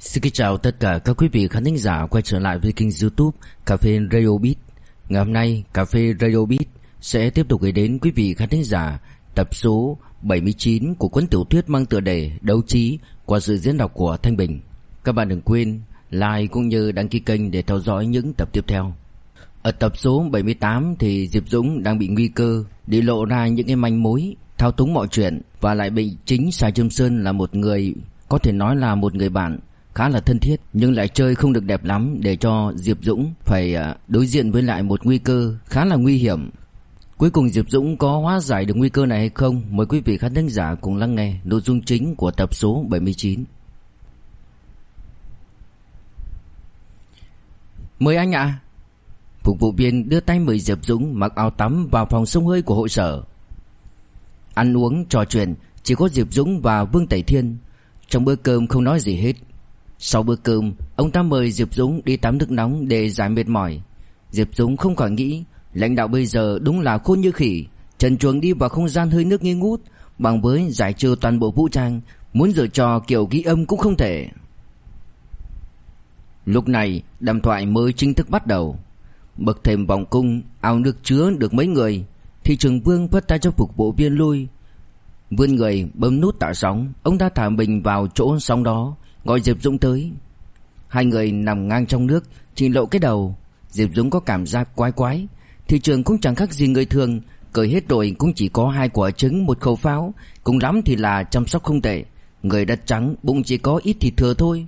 Xin kính chào tất cả các quý vị khán thính giả quay trở lại với kênh YouTube Cà phê Radio Beat. Ngày hôm nay, Cà phê Radio Beat sẽ tiếp tục gửi đến quý vị khán thính giả tập số 79 của cuốn tiểu thuyết mang tựa đề Đấu Trí qua sự diễn đọc của Thanh Bình. Các bạn đừng quên like cũng như đăng ký kênh để theo dõi những tập tiếp theo. Ở tập số 78 thì Diệp Dũng đang bị nguy cơ để lộ ra những cái manh mối, thao túng mọi chuyện và lại bị chính Sài Trâm Sơn là một người, có thể nói là một người bạn khá là thân thiết, nhưng lại chơi không được đẹp lắm, để cho Diệp Dũng phải đối diện với lại một nguy cơ khá là nguy hiểm. Cuối cùng Diệp Dũng có hóa giải được nguy cơ này hay không? Mời quý vị khán thính giả cùng lắng nghe nội dung chính của tập số 79. Mời anh ạ. Phục vụ viên đưa tay mời Diệp Dũng mặc áo tắm vào phòng xông hơi của hội sở. Ăn uống trò chuyện chỉ có Diệp Dũng và Vương Tẩy Thiên. Trong bữa cơm không nói gì hết. Sau bữa cơm, ông ta mời Diệp Dũng đi tắm nước nóng để giải mệt mỏi. Diệp Dũng không khỏi nghĩ, lãnh đạo bây giờ đúng là khôn như khỉ, trần truồng đi vào không gian hơi nước nghi ngút, bằng với giải trừ toàn bộ vũ trang, muốn giở trò kiểu ghi âm cũng không thể. Lúc này, đàm thoại mới chính thức bắt đầu. Bậc thềm vòng cung, ao nước chứa được mấy người, thị trưởng Vương vất tay cho phục vụ viên lui. Vươn người bấm nút tạo sóng, ông ta thả mình vào chỗ sóng đó, gọi Diệp Dũng tới. Hai người nằm ngang trong nước, chỉ lộ cái đầu. Diệp Dũng có cảm giác quái quái. Thị trường cũng chẳng khác gì người thường, cởi hết rồi cũng chỉ có 2 quả trứng, 1 khẩu pháo, cùng lắm thì là chăm sóc không tệ. Người đất trắng, bụng chỉ có ít thịt thừa thôi.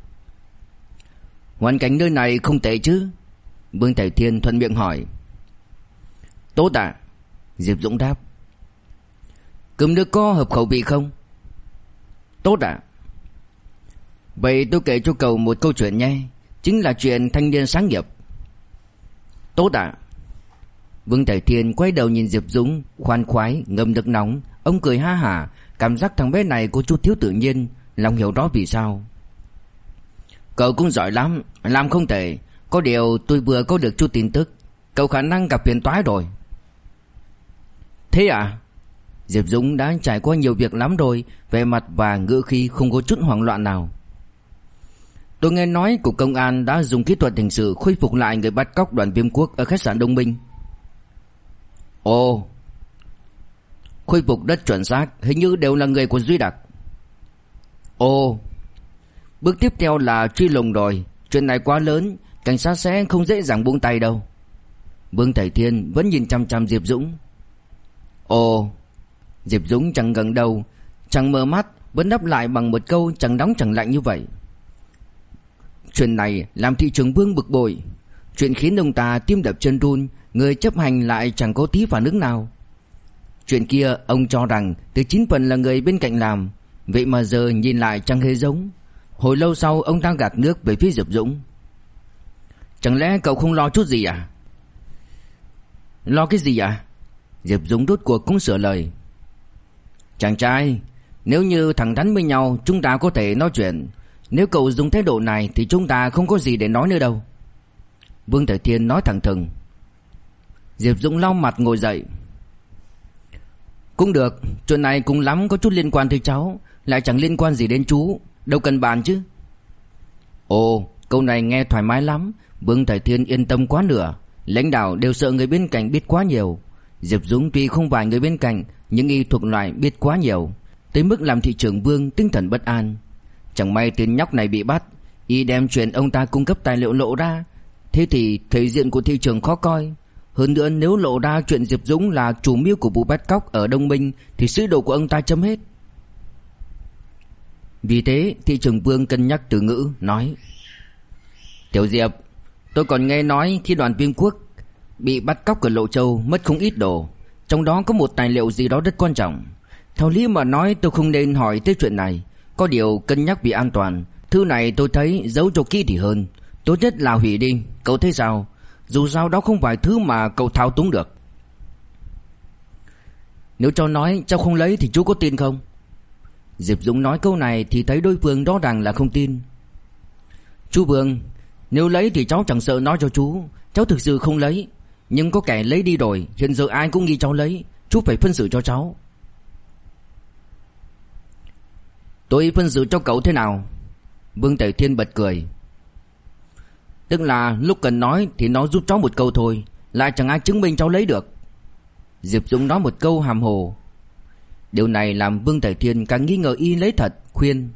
Hoàn cảnh nơi này không tệ chứ? Vương Tẩy Thiên thuận miệng hỏi. Tốt ạ. Diệp Dũng đáp. Cơm nước có hợp khẩu vị không? Tốt ạ. Vậy tôi kể cho cậu một câu chuyện nhé. Chính là chuyện thanh niên sáng nghiệp. Tốt ạ. Vương Tẩy Thiên quay đầu nhìn Diệp Dũng, khoan khoái ngâm nước nóng. Ông cười ha hả, cảm giác thằng bé này có chút thiếu tự nhiên, lòng hiểu rõ vì sao. Cậu cũng giỏi lắm, làm không tệ. Có điều tôi vừa có được chút tin tức, cậu khả năng gặp phiền toái rồi. Thế à? Diệp Dũng đã trải qua nhiều việc lắm rồi, vẻ mặt và ngữ khí không có chút hoảng loạn nào. Tôi nghe nói cục công an đã dùng kỹ thuật hình sự khôi phục lại người bắt cóc Đoàn Viêm Quốc ở khách sạn Đông Minh. Ồ, khôi phục rất chuẩn xác, hình như đều là người của Duy Đặc. Ồ, bước tiếp theo là truy lùng rồi. Chuyện này quá lớn, cảnh sát sẽ không dễ dàng buông tay đâu. Vương Tẩy Thiên vẫn nhìn chăm chăm Diệp Dũng. Ồ. Diệp Dũng chẳng ngẩng đầu, chẳng mở mắt, vẫn đáp lại bằng một câu chẳng nóng chẳng lạnh như vậy. Chuyện này làm thị trưởng Vương bực bội. Chuyện khiến ông ta tim đập chân run, người chấp hành lại chẳng có tí phản ứng nào. Chuyện kia ông cho rằng từ 9 phần là người bên cạnh làm, vậy mà giờ nhìn lại chẳng hề giống. Hồi lâu sau ông ta gạt nước về phía Diệp Dũng. Chẳng lẽ cậu không lo chút gì à? Lo cái gì à? Diệp Dũng rốt cuộc cũng sửa lời. Chàng trai, nếu như thẳng thắn với nhau chúng ta có thể nói chuyện. Nếu cậu dùng thái độ này thì chúng ta không có gì để nói nữa đâu. Vương Tẩy Thiên nói thẳng thừng. Diệp Dũng lau mặt ngồi dậy. Cũng được, chuyện này cũng lắm có chút liên quan tới cháu, lại chẳng liên quan gì đến chú, đâu cần bàn chứ. Ồ, câu này nghe thoải mái lắm. Vương Tẩy Thiên yên tâm quá nửa. Lãnh đạo đều sợ người bên cạnh biết quá nhiều. Diệp Dũng tuy không phải người bên cạnh, nhưng y thuộc loại biết quá nhiều, tới mức làm thị trưởng Vương tinh thần bất an. Chẳng may tên nhóc này bị bắt, y đem chuyện ông ta cung cấp tài liệu lộ ra, thế thì thể diện của thị trưởng khó coi. Hơn nữa nếu lộ ra chuyện Diệp Dũng là chủ mưu của vụ bắt cóc ở Đông Minh thì sứ đồ của ông ta chấm hết. Vì thế thị trưởng Vương cân nhắc từ ngữ, nói. Tiểu Diệp, tôi còn nghe nói khi Đoàn Viêm Quốc bị bắt cóc ở Lộ Châu mất không ít đồ, trong đó có một tài liệu gì đó rất quan trọng. Theo lý mà nói tôi không nên hỏi tới chuyện này, có điều cân nhắc vì an toàn, thư này tôi thấy giấu cho kỹ thì hơn. Tốt nhất là hủy đi, cậu thấy sao? Dù sao đó không phải thứ mà cậu thao túng được. Nếu cháu nói cháu không lấy thì chú có tin không? Diệp Dũng nói câu này thì thấy đối phương rõ ràng là không tin. Chú Vương, nếu lấy thì cháu chẳng sợ nói cho chú, cháu thực sự không lấy. Nhưng có kẻ lấy đi rồi, hiện giờ ai cũng nghi cháu lấy, chú phải phân xử cho cháu. Tôi phân xử cho cậu thế nào? Vương Tể Thiên bật cười. Tức là lúc cần nói thì nó giúp cháu một câu thôi, lại chẳng ai chứng minh cháu lấy được. Diệp Dũng nói một câu hàm hồ. Điều này làm Vương Tể Thiên càng nghi ngờ y lấy thật, khuyên.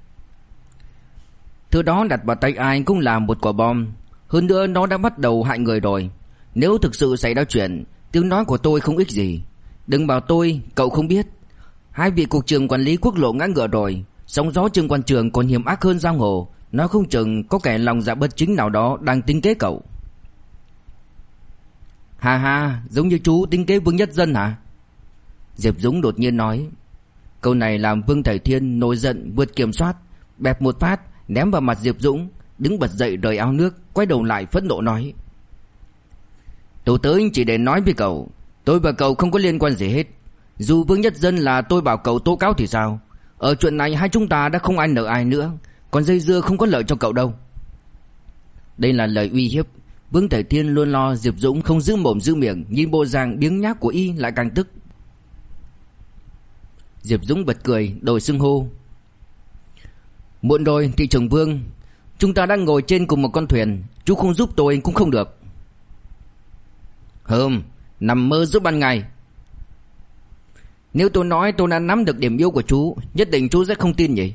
Thứ đó đặt vào tay ai cũng là một quả bom. Hơn nữa nó đã bắt đầu hại người rồi. Nếu thực sự xảy ra chuyện, tiếng nói của tôi không ích gì. Đừng bảo tôi, cậu không biết. Hai vị cục trưởng quản lý quốc lộ ngã ngựa rồi. Sóng gió Trương Quan Trường còn hiểm ác hơn giang hồ. Nó không chừng có kẻ lòng dạ bất chính nào đó đang tính kế cậu. Hà hà, giống như chú tính kế Vương Nhất Dân hả? Diệp Dũng đột nhiên nói. Câu này làm Vương Thải Thiên nổi giận vượt kiểm soát, bẹp một phát ném vào mặt Diệp Dũng, đứng bật dậy rời áo nước, quay đầu lại phẫn nộ nói. Tôi tới chỉ để nói với cậu, tôi và cậu không có liên quan gì hết. Dù Vương Nhất Dân là tôi bảo cậu tố cáo thì sao? Ở chuyện này hai chúng ta đã không ai nợ ai nữa, còn dây dưa không có lợi cho cậu đâu. Đây là lời uy hiếp. Vương Thải Thiên luôn lo Diệp Dũng không giữ mồm giữ miệng, nhìn bộ dạng biếng nhác của y lại càng tức. Diệp Dũng bật cười, đổi xưng hô. Muộn rồi thị trưởng Vương, chúng ta đang ngồi trên cùng một con thuyền, chú không giúp tôi cũng không được. Nằm mơ giữa ban ngày. Nếu tôi nói tôi đã nắm được điểm yếu của chú, nhất định chú sẽ không tin nhỉ?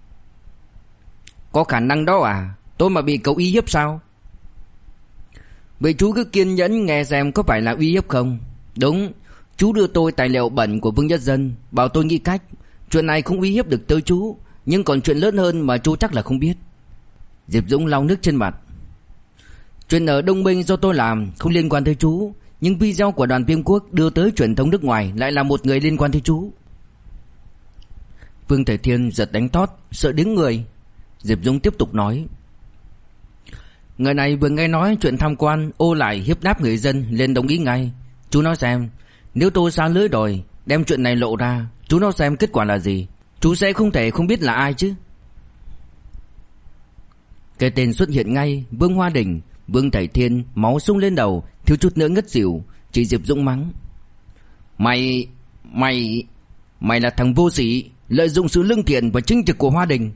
Có khả năng đó à? Tôi mà bị cậu uy hiếp sao? Vậy chú cứ kiên nhẫn nghe xem có phải là uy hiếp không? Đúng, chú đưa tôi tài liệu bẩn của Vương Nhất Dân, bảo tôi nghĩ cách. Chuyện này không uy hiếp được tới chú, nhưng còn chuyện lớn hơn mà chú chắc là không biết. Diệp Dũng lau nước trên mặt. Chuyện ở Đông Minh do tôi làm, không liên quan tới chú. Nhưng video của Đoàn Viêm Quốc đưa tới truyền thông nước ngoài lại là một người liên quan tới chú. Vương Thải Thiên giật đánh thót, sợ đứng người. Diệp Dũng tiếp tục nói. Người này vừa nghe nói chuyện tham quan ô lại hiếp đáp người dân liền đồng ý ngay. Chú nói xem, nếu tôi xa lưới rồi đem chuyện này lộ ra, chú nói xem kết quả là gì? Chú sẽ không thể không biết là ai chứ. Cái tên xuất hiện ngay, Vương Hoa Đình. Vương Thải Thiên máu sung lên đầu, thiếu chút nữa ngất xỉu. Chỉ Diệp Dũng mắng. Mày là thằng vô sĩ, lợi dụng sự lương thiện và chính trực của Hoa Đình.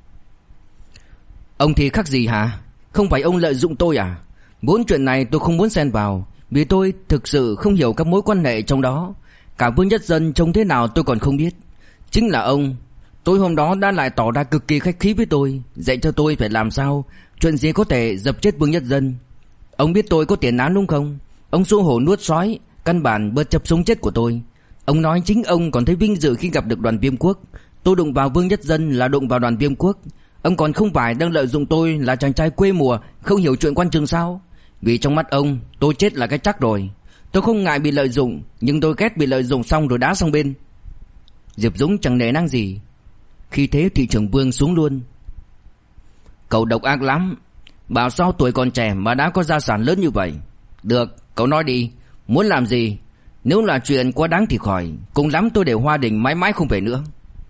Ông thì khác gì hả? Không phải ông lợi dụng tôi à? Bốn chuyện này tôi không muốn xen vào, vì tôi thực sự không hiểu các mối quan hệ trong đó. Cả Vương Nhất Dân trông thế nào tôi còn không biết. Chính là ông, tôi hôm đó đã lại tỏ ra cực kỳ khách khí với tôi, dạy cho tôi phải làm sao, chuyện gì có thể dập chết Vương Nhất Dân. Ông biết tôi có tiền án đúng không? Ông xô hổ nuốt sói, căn bản bất chấp sống chết của tôi. Ông nói chính ông còn thấy vinh dự khi gặp được Đoàn Viêm Quốc. Tôi đụng vào Vương Nhất Dân là đụng vào Đoàn Viêm Quốc. Ông còn không phải đang lợi dụng tôi là chàng trai quê mùa không hiểu chuyện quan trường sao? Vì trong mắt ông tôi chết là cái chắc rồi. Tôi không ngại bị lợi dụng, nhưng tôi ghét bị lợi dụng xong rồi đá sang bên. Diệp Dũng chẳng nể năng gì. Khi thế thị trưởng Vương xuống luôn. Cậu độc ác lắm. Bảo sao tuổi còn trẻ mà đã có gia sản lớn như vậy. Được, cậu nói đi, muốn làm gì? Nếu là chuyện quá đáng thì khỏi, cùng lắm tôi để Hoa Đình mãi mãi không về nữa.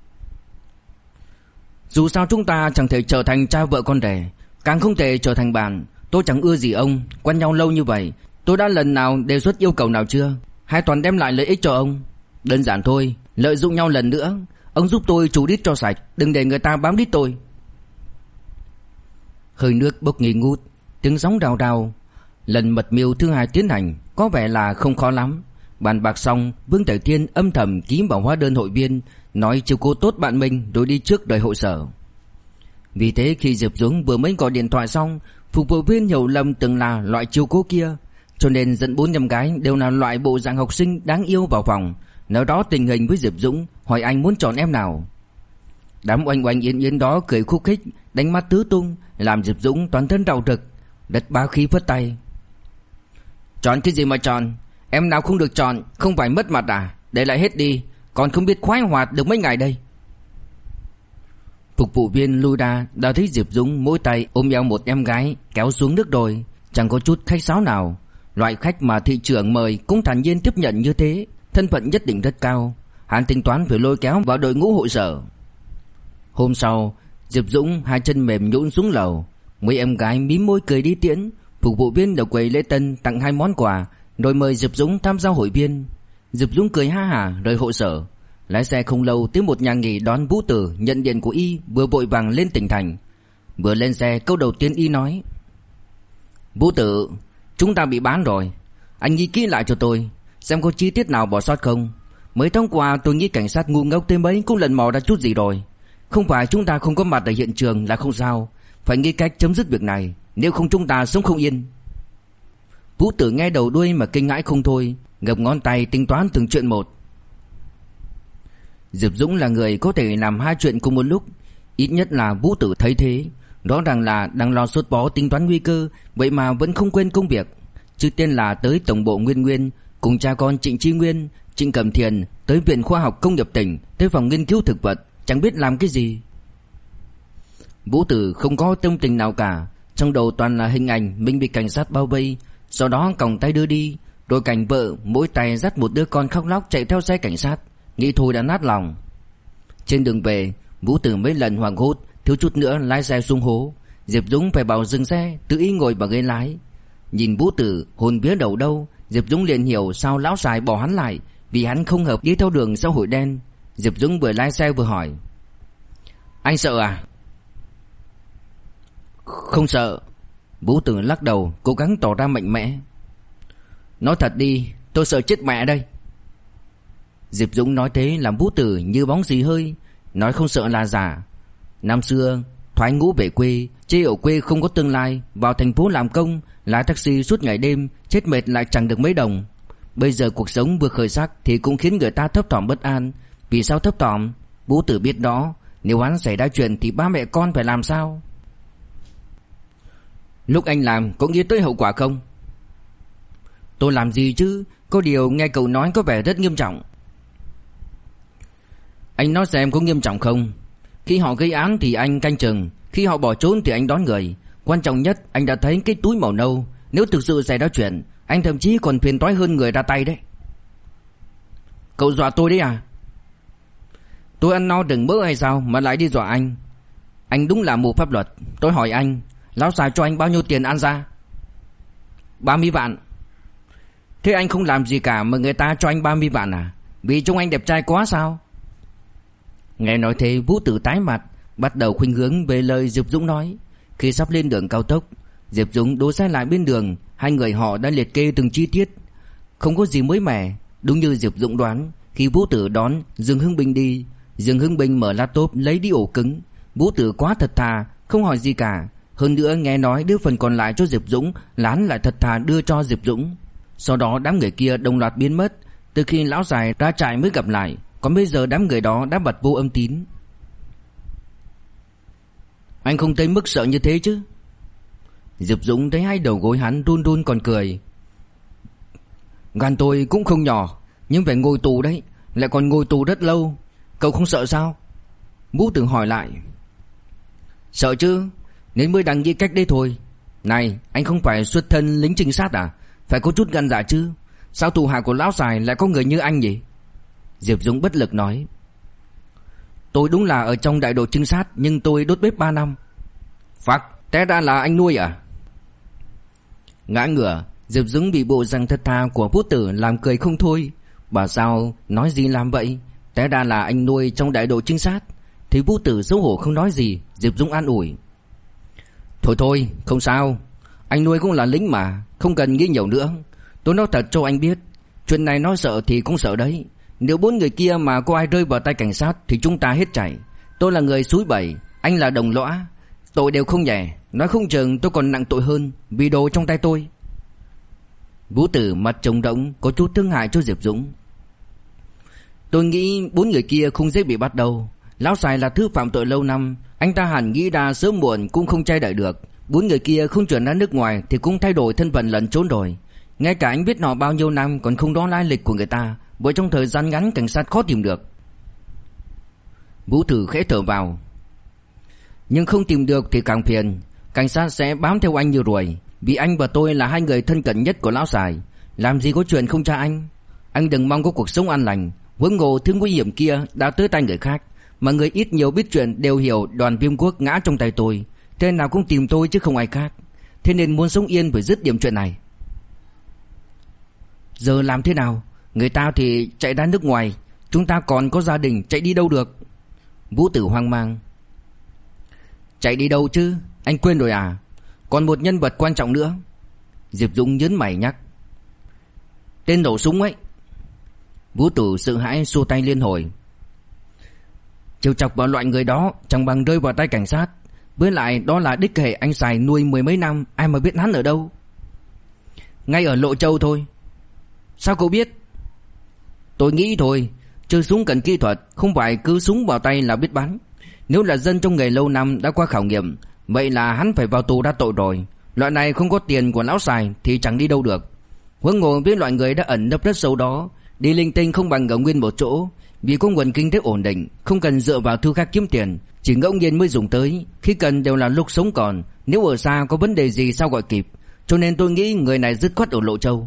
Dù sao chúng ta chẳng thể trở thành cha vợ con đẻ, càng không thể trở thành bạn. Tôi chẳng ưa gì ông, quen nhau lâu như vậy, tôi đã lần nào đề xuất yêu cầu nào chưa? Hay toàn đem lại lợi ích cho ông? Đơn giản thôi, lợi dụng nhau lần nữa. Ông giúp tôi chủ đít cho sạch, đừng để người ta bám đít tôi. Hơi nước bốc nghi ngút, tiếng sóng đào đào. Lần mật mưu thứ hai tiến hành, có vẻ là không khó lắm. Bàn bạc xong, Vương Thải Thiên âm thầm ký vào hóa đơn hội viên, nói chiếu cố tốt bạn mình rồi đi trước đợi hội sở. Vì thế khi Diệp Dũng vừa mới gọi điện thoại xong, phục vụ viên hiểu lầm từng là loại chiếu cố kia, cho nên dẫn 4 em gái đều là loại bộ dạng học sinh đáng yêu vào phòng, nói đó tình hình với Diệp Dũng, hỏi anh muốn chọn em nào. Đám oanh oanh yến yến đó cười khúc khích, đánh mắt tứ tung, làm Diệp Dũng toàn thân rạo rực, đất bá khí phất tay. Chọn cái gì mà chọn? Em nào không được chọn, không phải mất mặt à? Để lại hết đi, còn không biết khoái hoạt được mấy ngày đây. Phục vụ viên lui ra, đã thấy Diệp Dũng mỗi tay ôm eo một em gái kéo xuống nước rồi, chẳng có chút khách sáo nào. Loại khách mà thị trưởng mời cũng thản nhiên tiếp nhận như thế, thân phận nhất định rất cao. Hắn tính toán phải lôi kéo vào đội ngũ hội sở. Hôm sau, Diệp Dũng hai chân mềm nhũn xuống lầu, mấy em gái mím môi cười đi tiễn. Phục vụ viên ở quầy lễ tân tặng 2 món quà, rồi mời Diệp Dũng tham gia hội viên. Diệp Dũng cười ha hả rời hội sở. Lái xe không lâu tới một nhà nghỉ đón Vũ Tử nhận điện của y, vừa vội vàng lên tỉnh thành. Vừa lên xe, câu đầu tiên y nói: Vũ Tử, chúng ta bị bán rồi. Anh nghĩ kỹ lại cho tôi, xem có chi tiết nào bỏ sót không. Mấy tháng qua tôi nghĩ cảnh sát ngu ngốc tới mấy cũng lần mò ra chút gì rồi. Không phải chúng ta không có mặt ở hiện trường là không sao, phải nghĩ cách chấm dứt việc này, nếu không chúng ta sống không yên. Vũ Tử nghe đầu đuôi mà kinh ngãi không thôi, gập ngón tay tính toán từng chuyện một. Diệp Dũng là người có thể làm hai chuyện cùng một lúc, ít nhất là Vũ Tử thấy thế. Rõ ràng là đang lo sốt bó tính toán nguy cơ, vậy mà vẫn không quên công việc. Trước tiên là tới tổng bộ Nguyên Nguyên cùng cha con Trịnh Chí Nguyên, Trịnh Cẩm Thiền, tới Viện Khoa học Công nghiệp tỉnh, tới phòng nghiên cứu thực vật, chẳng biết làm cái gì. Vũ Tử không có tâm tình nào cả, trong đầu toàn là hình ảnh mình bị cảnh sát bao vây, sau đó còng tay đưa đi, rồi cảnh vợ mỗi tay dắt một đứa con khóc lóc chạy theo xe cảnh sát, nghĩ thôi đã nát lòng. Trên đường về, Vũ Tử mấy lần hoảng hốt, thiếu chút nữa lái xe xuống hố. Diệp Dũng phải bảo dừng xe, tự ý ngồi vào ghế lái. Nhìn Vũ Tử hồn vía đầu đâu, Diệp Dũng liền hiểu sao lão Sài bỏ hắn lại, vì hắn không hợp đi theo đường xã hội đen. Diệp Dũng vừa lái xe vừa hỏi: Anh sợ à? Không sợ. Vũ Tử lắc đầu, cố gắng tỏ ra mạnh mẽ. Nói thật đi, tôi sợ chết mẹ đây. Diệp Dũng nói thế làm Vũ Tử như bóng xì hơi, nói không sợ là giả. Năm xưa thoái ngũ về quê, chê ở quê không có tương lai, vào thành phố làm công, lái taxi suốt ngày đêm, chết mệt lại chẳng được mấy đồng. Bây giờ cuộc sống vừa khởi sắc thì cũng khiến người ta thấp thỏm bất an. Vì sao thấp thỏm? Vũ Tử biết đó, nếu hắn xảy ra chuyện thì ba mẹ con phải làm sao? Lúc anh làm có nghĩ tới hậu quả không? Tôi làm gì chứ, có điều nghe cậu nói có vẻ rất nghiêm trọng. Anh nói xem có nghiêm trọng không? Khi họ gây án thì anh canh chừng, khi họ bỏ trốn thì anh đón người. Quan trọng nhất, anh đã thấy cái túi màu nâu. Nếu thực sự xảy ra chuyện, anh thậm chí còn phiền toái hơn người ra tay đấy. Cậu dọa tôi đấy à? Tôi ăn no đừng mỡ hay sao mà lại đi dọa anh? Anh đúng là mù pháp luật. Tôi hỏi anh, lão Sài cho anh bao nhiêu tiền ăn ra? 30 vạn. Thế anh không làm gì cả mà người ta cho anh 30 vạn à? Vì trông anh đẹp trai quá sao? Nghe nói thế, Vũ Tử tái mặt, bắt đầu khuynh hướng về lời Diệp Dũng nói. Khi sắp lên đường cao tốc, Diệp Dũng đỗ xe lại bên đường, hai người họ đã liệt kê từng chi tiết, không có gì mới mẻ. Đúng như Diệp Dũng đoán, khi Vũ Tử đón Dương Hưng Bình đi, Dương Hưng Bình mở laptop lấy đi ổ cứng. Vũ Tử quá thật thà, không hỏi gì cả. Hơn nữa nghe nói đưa phần còn lại cho Diệp Dũng, hắn lại thật thà đưa cho Diệp Dũng. Sau đó đám người kia đồng loạt biến mất, từ khi lão Sài ra trại mới gặp lại. Còn bây giờ đám người đó đã bật vô âm tín. Anh không tới mức sợ như thế chứ? Diệp Dũng thấy hai đầu gối hắn run run còn cười. Gan tôi cũng không nhỏ, nhưng phải ngồi tù đấy, lại còn ngồi tù rất lâu. Cậu không sợ sao? Vũ Tử hỏi lại. Sợ chứ, nên mới đăng nghĩ cách đây thôi. Này, anh không phải xuất thân lính trinh sát à? Phải có chút gan dạ chứ. Sao thủ hạ của lão Sài lại có người như anh nhỉ? Diệp Dũng bất lực nói. Tôi đúng là ở trong đại đội trinh sát, nhưng tôi đốt bếp 3 năm. Phắc, té ra là anh nuôi à? Ngã ngửa, Diệp Dũng bị bộ răng thật thà của Vũ Tử làm cười không thôi. Bảo sao nói gì làm vậy? Té ra là anh nuôi trong đại đội trinh sát. Thì Vũ Tử xấu hổ không nói gì. Diệp Dũng an ủi. Thôi thôi, không sao. Anh nuôi cũng là lính mà, không cần nghĩ nhiều nữa. Tôi nói thật cho anh biết, chuyện này nói sợ thì cũng sợ đấy. Nếu 4 người kia mà có ai rơi vào tay cảnh sát thì chúng ta hết chạy. Tôi là người xúi bẩy, anh là đồng lõa, tội đều không nhẹ. Nói không chừng tôi còn nặng tội hơn, vì đồ trong tay tôi. Vũ Tử mặt trông rỗng, có chút thương hại cho Diệp Dũng. Tôi nghĩ 4 người kia không dễ bị bắt đâu. Lão Sài là thứ phạm tội lâu năm, anh ta hẳn nghĩ ra sớm muộn cũng không che đậy được. 4 người kia không chuyển ra nước ngoài thì cũng thay đổi thân phận lẫn trốn rồi. Ngay cả anh biết họ bao nhiêu năm còn không rõ lai lịch của người ta, bởi trong thời gian ngắn cảnh sát khó tìm được. Vũ Tử khẽ thở vào. Nhưng không tìm được thì càng phiền. Cảnh sát sẽ bám theo anh như ruồi, vì anh và tôi là hai người thân cận nhất của lão Sài. Làm gì có chuyện không tra anh. Anh đừng mong có cuộc sống an lành. Huống hồ thứ nguy hiểm kia đã tới tay người khác, mà người ít nhiều biết chuyện đều hiểu Đoàn Viêm Quốc ngã trong tay tôi. Thế nào cũng tìm tôi chứ không ai khác. Thế nên muốn sống yên phải dứt điểm chuyện này. Giờ làm thế nào? Người ta thì chạy ra nước ngoài, chúng ta còn có gia đình, chạy đi đâu được? Vũ Tử hoang mang. Chạy đi đâu chứ? Anh quên rồi à? Còn một nhân vật quan trọng nữa. Diệp Dũng nhớn mày nhắc. Tên nổ súng ấy. Vũ Tử sợ hãi xua tay liên hồi. Trêu chọc vào loại người đó chẳng bằng rơi vào tay cảnh sát. Với lại đó là đích hệ anh Sài nuôi mười mấy năm, ai mà biết hắn ở đâu. Ngay ở Lộ Châu thôi. Sao cậu biết? Tôi nghĩ thôi. Chơi súng cần kỹ thuật, không phải cứ súng vào tay là biết bắn. Nếu là dân trong nghề lâu năm đã qua khảo nghiệm, vậy là hắn phải vào tù đa tội rồi. Loại này không có tiền của lão Sài thì chẳng đi đâu được. Huống hồ với loại người đã ẩn nấp rất sâu đó, đi linh tinh không bằng ở nguyên một chỗ. Vì có nguồn kinh tế ổn định, không cần dựa vào thứ khác kiếm tiền, chỉ ngẫu nhiên mới dùng tới, khi cần đều là lúc sống còn. Nếu ở xa có vấn đề gì sao gọi kịp. Cho nên tôi nghĩ người này dứt khoát ở Lộ Châu.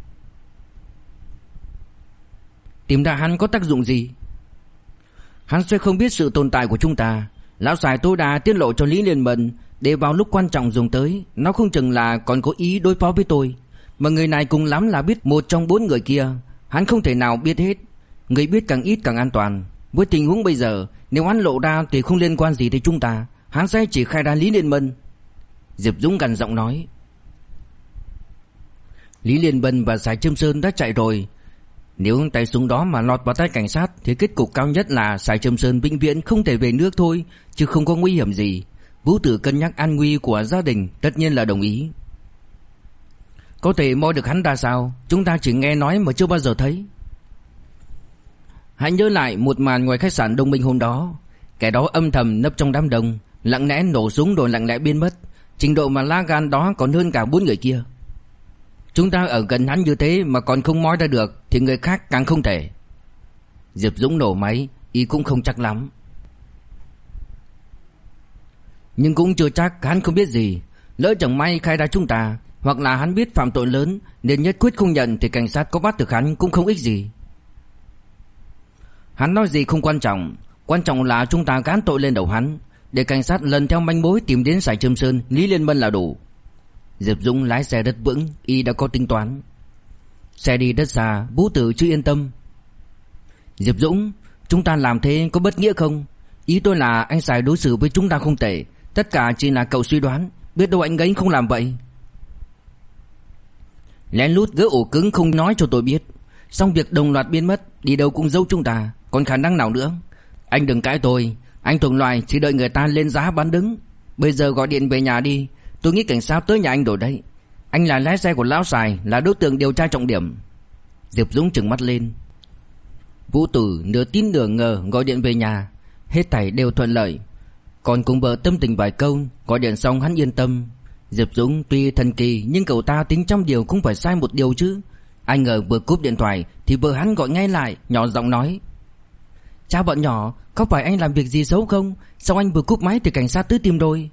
Tìm ra hắn có tác dụng gì? Hắn sẽ không biết sự tồn tại của chúng ta. Lão Sài tối đa tiết lộ cho Lý Liên Mân để vào lúc quan trọng dùng tới. Nó không chừng là còn có ý đối phó với tôi. Mà người này cùng lắm là biết một trong 4 người kia. Hắn không thể nào biết hết. Người biết càng ít càng an toàn. Với tình huống bây giờ, nếu hắn lộ ra thì không liên quan gì tới chúng ta. Hắn sẽ chỉ khai ra Lý Liên Mân. Diệp Dũng gằn giọng nói. Lý Liên Mân và Sài Trâm Sơn đã chạy rồi. Nếu tay súng đó mà lọt vào tay cảnh sát thì kết cục cao nhất là Sài Trâm Sơn vĩnh viễn không thể về nước thôi, chứ không có nguy hiểm gì. Vũ Tử cân nhắc an nguy của gia đình, tất nhiên là đồng ý. Có thể moi được hắn ra sao? Chúng ta chỉ nghe nói mà chưa bao giờ thấy. Hãy nhớ lại một màn ngoài khách sạn Đông Minh hôm đó. Kẻ đó âm thầm nấp trong đám đông, lặng lẽ nổ súng rồi lặng lẽ biến mất. Trình độ mà lá gan đó còn hơn cả 4 người kia. Chúng ta ở gần hắn như thế mà còn không moi ra được thì người khác càng không thể. Diệp Dũng nổ máy, ý cũng không chắc lắm. Nhưng cũng chưa chắc hắn không biết gì. Lỡ chẳng may khai ra chúng ta, hoặc là hắn biết phạm tội lớn nên nhất quyết không nhận, thì cảnh sát có bắt được hắn cũng không ích gì. Hắn nói gì không quan trọng, quan trọng là chúng ta gán tội lên đầu hắn, để cảnh sát lần theo manh mối tìm đến Sài Trâm Sơn, Lý Liên Mân là đủ. Diệp Dũng lái xe rất vững, y đã có tính toán. Xe đi rất xa, Vũ Tử chưa yên tâm. Diệp Dũng, chúng ta làm thế có bất nghĩa không? Ý tôi là anh Sài đối xử với chúng ta không tệ, tất cả chỉ là cậu suy đoán, biết đâu anh ấy không làm vậy. Lén lút gỡ ổ cứng không nói cho tôi biết, xong việc đồng loạt biến mất, đi đâu cũng giấu chúng ta, còn khả năng nào nữa? Anh đừng cãi tôi, anh thuộc loại chỉ đợi người ta lên giá bán đứng. Bây giờ gọi điện về nhà đi, tôi nghĩ cảnh sát tới nhà anh rồi đấy. Anh là lái xe của lão Sài, là đối tượng điều tra trọng điểm. Diệp Dũng trừng mắt lên. Vũ Tử nửa tin nửa ngờ gọi điện về nhà, hết thảy đều thuận lợi. Còn cùng vợ tâm tình vài câu, gọi điện xong hắn yên tâm. Diệp Dũng tuy thần kỳ nhưng cậu ta tính trăm điều cũng phải sai một điều chứ. Ai ngờ vừa cúp điện thoại thì vợ hắn gọi ngay lại, nhỏ giọng nói: Chào bọn nhỏ, có phải anh làm việc gì xấu không? Sao anh vừa cúp máy thì cảnh sát tới tìm rồi?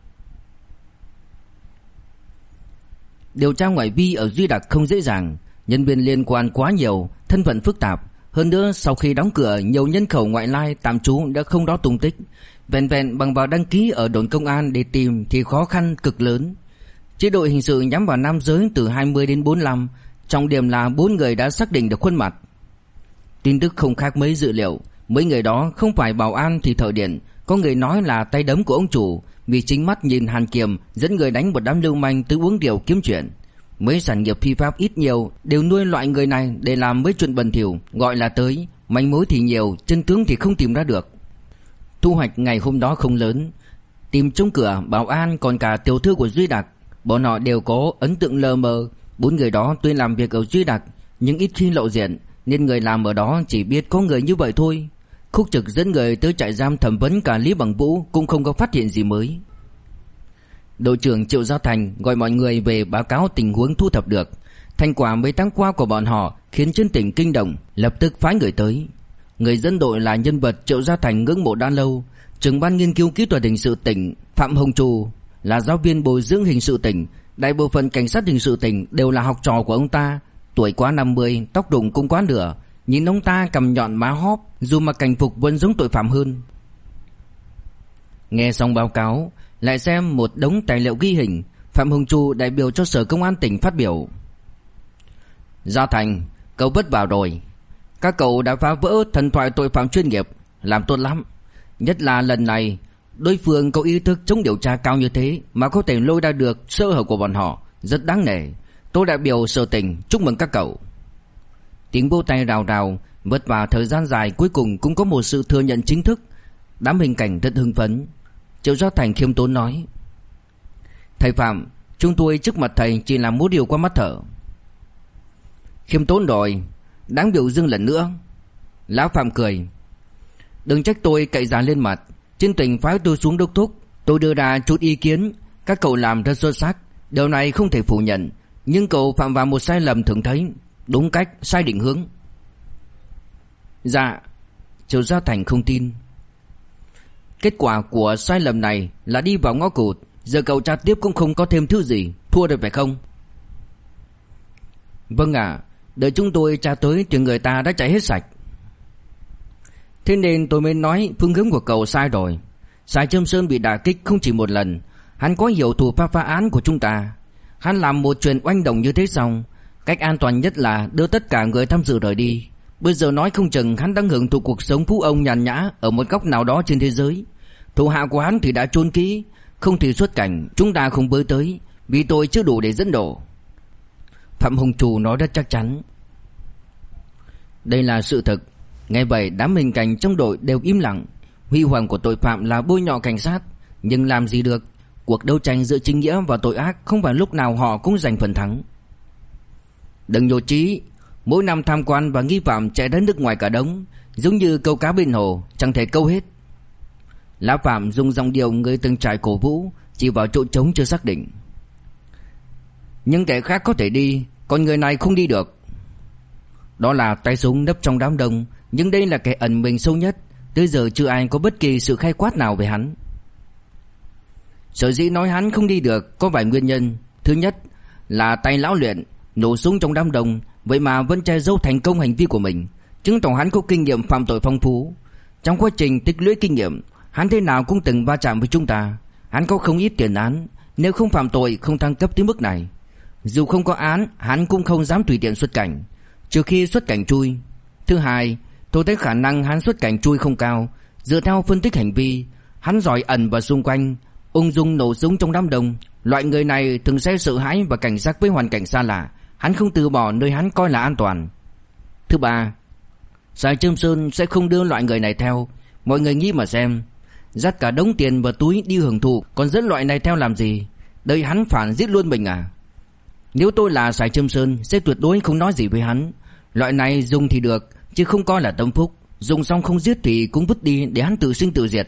Điều tra ngoại vi ở Duy Đặc không dễ dàng, nhân viên liên quan quá nhiều, thân phận phức tạp. Hơn nữa sau khi đóng cửa, nhiều nhân khẩu ngoại lai tạm trú đã không rõ tung tích. Vẹn vẹn bằng vào đăng ký ở đồn công an để tìm thì khó khăn cực lớn. Chế độ hình sự nhắm vào nam giới từ 20 đến 45, trọng điểm là 4 người đã xác định được khuôn mặt. Tin tức không khác mấy dự liệu, mấy người đó không phải bảo an thì thợ điện, có người nói là tay đấm của ông chủ, vì chính mắt nhìn Hàn Kiềm dẫn người đánh một đám lưu manh tới uống rượu kiếm chuyện. Mấy sản nghiệp phi pháp ít nhiều đều nuôi loại người này để làm mấy chuyện bẩn thỉu, gọi là tới, manh mối thì nhiều, chân tướng thì không tìm ra được. Thu hoạch ngày hôm đó không lớn, tìm trong cửa bảo an còn cả tiểu thư của Duy Đặc, bọn họ đều có ấn tượng lờ mờ. 4 người đó tuy làm việc ở Duy Đặc nhưng ít khi lộ diện, nên người làm ở đó chỉ biết có người như vậy thôi. Khúc Trực dẫn người tới trại giam thẩm vấn cả Lý Bằng Vũ cũng không có phát hiện gì mới. Đội trưởng Triệu Gia Thành gọi mọi người về báo cáo tình huống thu thập được. Thành quả mấy tháng qua của bọn họ khiến trên tỉnh kinh động, lập tức phái người tới. Người dẫn đội là nhân vật Triệu Gia Thành ngưỡng mộ đã lâu, trưởng ban nghiên cứu kỹ thuật hình sự tỉnh Phạm Hồng Trù, là giáo viên bồi dưỡng hình sự tỉnh. Đại bộ phận cảnh sát hình sự tỉnh đều là học trò của ông ta. Tuổi quá 50, tóc đụng cũng quá nửa. Nhìn ông ta cầm nhọn má hóp, dù mặc cảnh phục vẫn giống tội phạm hơn. Nghe xong báo cáo, lại xem một đống tài liệu ghi hình. Phạm Hồng Trù đại biểu cho Sở Công an tỉnh phát biểu: Gia Thành, cậu vất vả rồi. Các cậu đã phá vỡ thần thoại tội phạm chuyên nghiệp, làm tốt lắm. Nhất là lần này, Đối phương có ý thức chống điều tra cao như thế mà có thể lôi ra được sơ hở của bọn họ, rất đáng nể. Tôi đại biểu Sở Tỉnh chúc mừng các cậu. Tiếng vỗ tay rào rào. Vất vả thời gian dài cuối cùng cũng có một sự thừa nhận chính thức. Đám hình cảnh rất hưng phấn. Triệu Gia Thành khiêm tốn nói: Thầy Phạm, chúng tôi trước mặt thầy chỉ làm một điều qua mắt thở. Khiêm tốn rồi, đáng biểu dương lần nữa. Lão Phạm cười: Đừng trách tôi cậy giá lên mặt. Trên tỉnh phái tôi xuống đốc thúc, tôi đưa ra chút ý kiến. Các cậu làm rất xuất sắc, điều này không thể phủ nhận. Nhưng cậu phạm vào một sai lầm thường thấy, đúng cách sai định hướng. Dạ. Triệu Gia Thành không tin. Kết quả của sai lầm này là đi vào ngõ cụt. Giờ cậu tra tiếp cũng không có thêm thứ gì. Thua rồi phải không? Vâng ạ. Đợi chúng tôi tra tới thì người ta đã chạy hết sạch. Thế nên tôi mới nói phương hướng của cậu sai rồi. Sài Trâm Sơn bị đả kích không chỉ một lần. Hắn có hiểu thủ pháp phá án của chúng ta. Hắn làm một chuyện oanh động như thế xong, cách an toàn nhất là đưa tất cả người tham dự rời đi. Bây giờ nói không chừng hắn đang hưởng thụ cuộc sống phú ông nhàn nhã ở một góc nào đó trên thế giới. Thủ hạ của hắn thì đã chôn kỹ, không thể xuất cảnh, chúng ta không bơi tới, vì tôi chưa đủ để dẫn độ. Phạm Hồng Trù nói rất chắc chắn. Đây là sự thật. Nghe vậy đám hình cảnh trong đội đều im lặng. Huy hoàng của tội phạm là bôi nhọ cảnh sát, nhưng làm gì được. Cuộc đấu tranh giữa chính nghĩa và tội ác không phải lúc nào họ cũng giành phần thắng. Đừng nhổ trí. Mỗi năm tham quan và nghi phạm chạy đến nước ngoài cả đống, giống như câu cá bên hồ, chẳng thể câu hết. Lão Phạm dùng giọng điệu người từng trải cổ vũ, chỉ vào chỗ trống chưa xác định. Nhưng kẻ khác có thể đi, còn người này không đi được. Đó là tay súng nấp trong đám đông, nhưng đây là kẻ ẩn mình sâu nhất. Tới giờ chưa ai có bất kỳ sự khai quát nào về hắn. Sở dĩ nói hắn không đi được có vài nguyên nhân. Thứ nhất là tay lão luyện, nổ súng trong đám đông, vậy mà vẫn che giấu thành công hành vi của mình, chứng tỏ hắn có kinh nghiệm phạm tội phong phú. Trong quá trình tích lũy kinh nghiệm, hắn thế nào cũng từng va chạm với chúng ta. Hắn có không ít tiền án, nếu không phạm tội không thăng cấp tới mức này. Dù không có án, hắn cũng không dám tùy tiện xuất cảnh, trừ khi xuất cảnh chui. Thứ hai, tôi thấy khả năng hắn xuất cảnh chui không cao. Dựa theo phân tích hành vi, hắn giỏi ẩn vào xung quanh, ung dung nổ súng trong đám đông. Loại người này thường sẽ sợ hãi và cảnh giác với hoàn cảnh xa lạ. Hắn không từ bỏ nơi hắn coi là an toàn. Thứ ba, Sài Trâm Sơn sẽ không đưa loại người này theo. Mọi người nghĩ mà xem, dắt cả đống tiền vào túi đi hưởng thụ, còn dẫn loại này theo làm gì? Đợi hắn phản giết luôn mình à? Nếu tôi là Sài Trâm Sơn sẽ tuyệt đối không nói gì với hắn. Loại này dùng thì được, chứ không coi là tâm phúc. Dùng xong không giết thì cũng vứt đi để hắn tự sinh tự diệt.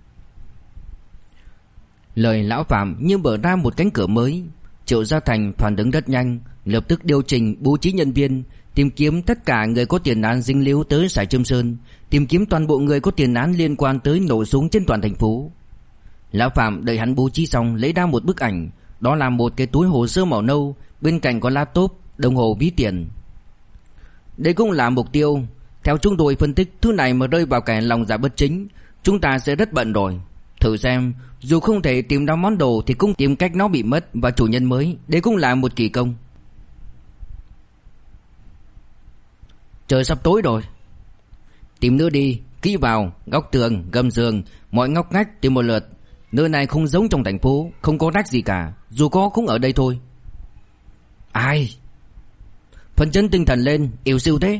Lời lão Phạm như mở ra một cánh cửa mới. Triệu Gia Thành phản ứng rất nhanh, lập tức điều chỉnh bố trí nhân viên, tìm kiếm tất cả người có tiền án dính líu tới Sài Trâm Sơn, tìm kiếm toàn bộ người có tiền án liên quan tới nổ súng trên toàn thành phố. Lão Phạm đợi hắn bố trí xong lấy ra một bức ảnh, đó là một cái túi hồ sơ màu nâu, bên cạnh có laptop, đồng hồ ví tiền. Đây cũng là mục tiêu. Theo chúng tôi phân tích, thứ này mà rơi vào kẻ lòng dạ bất chính, chúng ta sẽ rất bận rồi. Thử xem, dù không thể tìm ra món đồ thì cũng tìm cách nó bị mất và chủ nhân mới. Đây cũng là một kỳ công. Trời sắp tối rồi. Tìm nữa đi, kỹ vào, góc tường, gầm giường, mọi ngóc ngách tìm một lượt. Nơi này không giống trong thành phố, không có rác gì cả, dù có cũng ở đây thôi. Ai? Phấn chấn tinh thần lên, yêu siêu thế.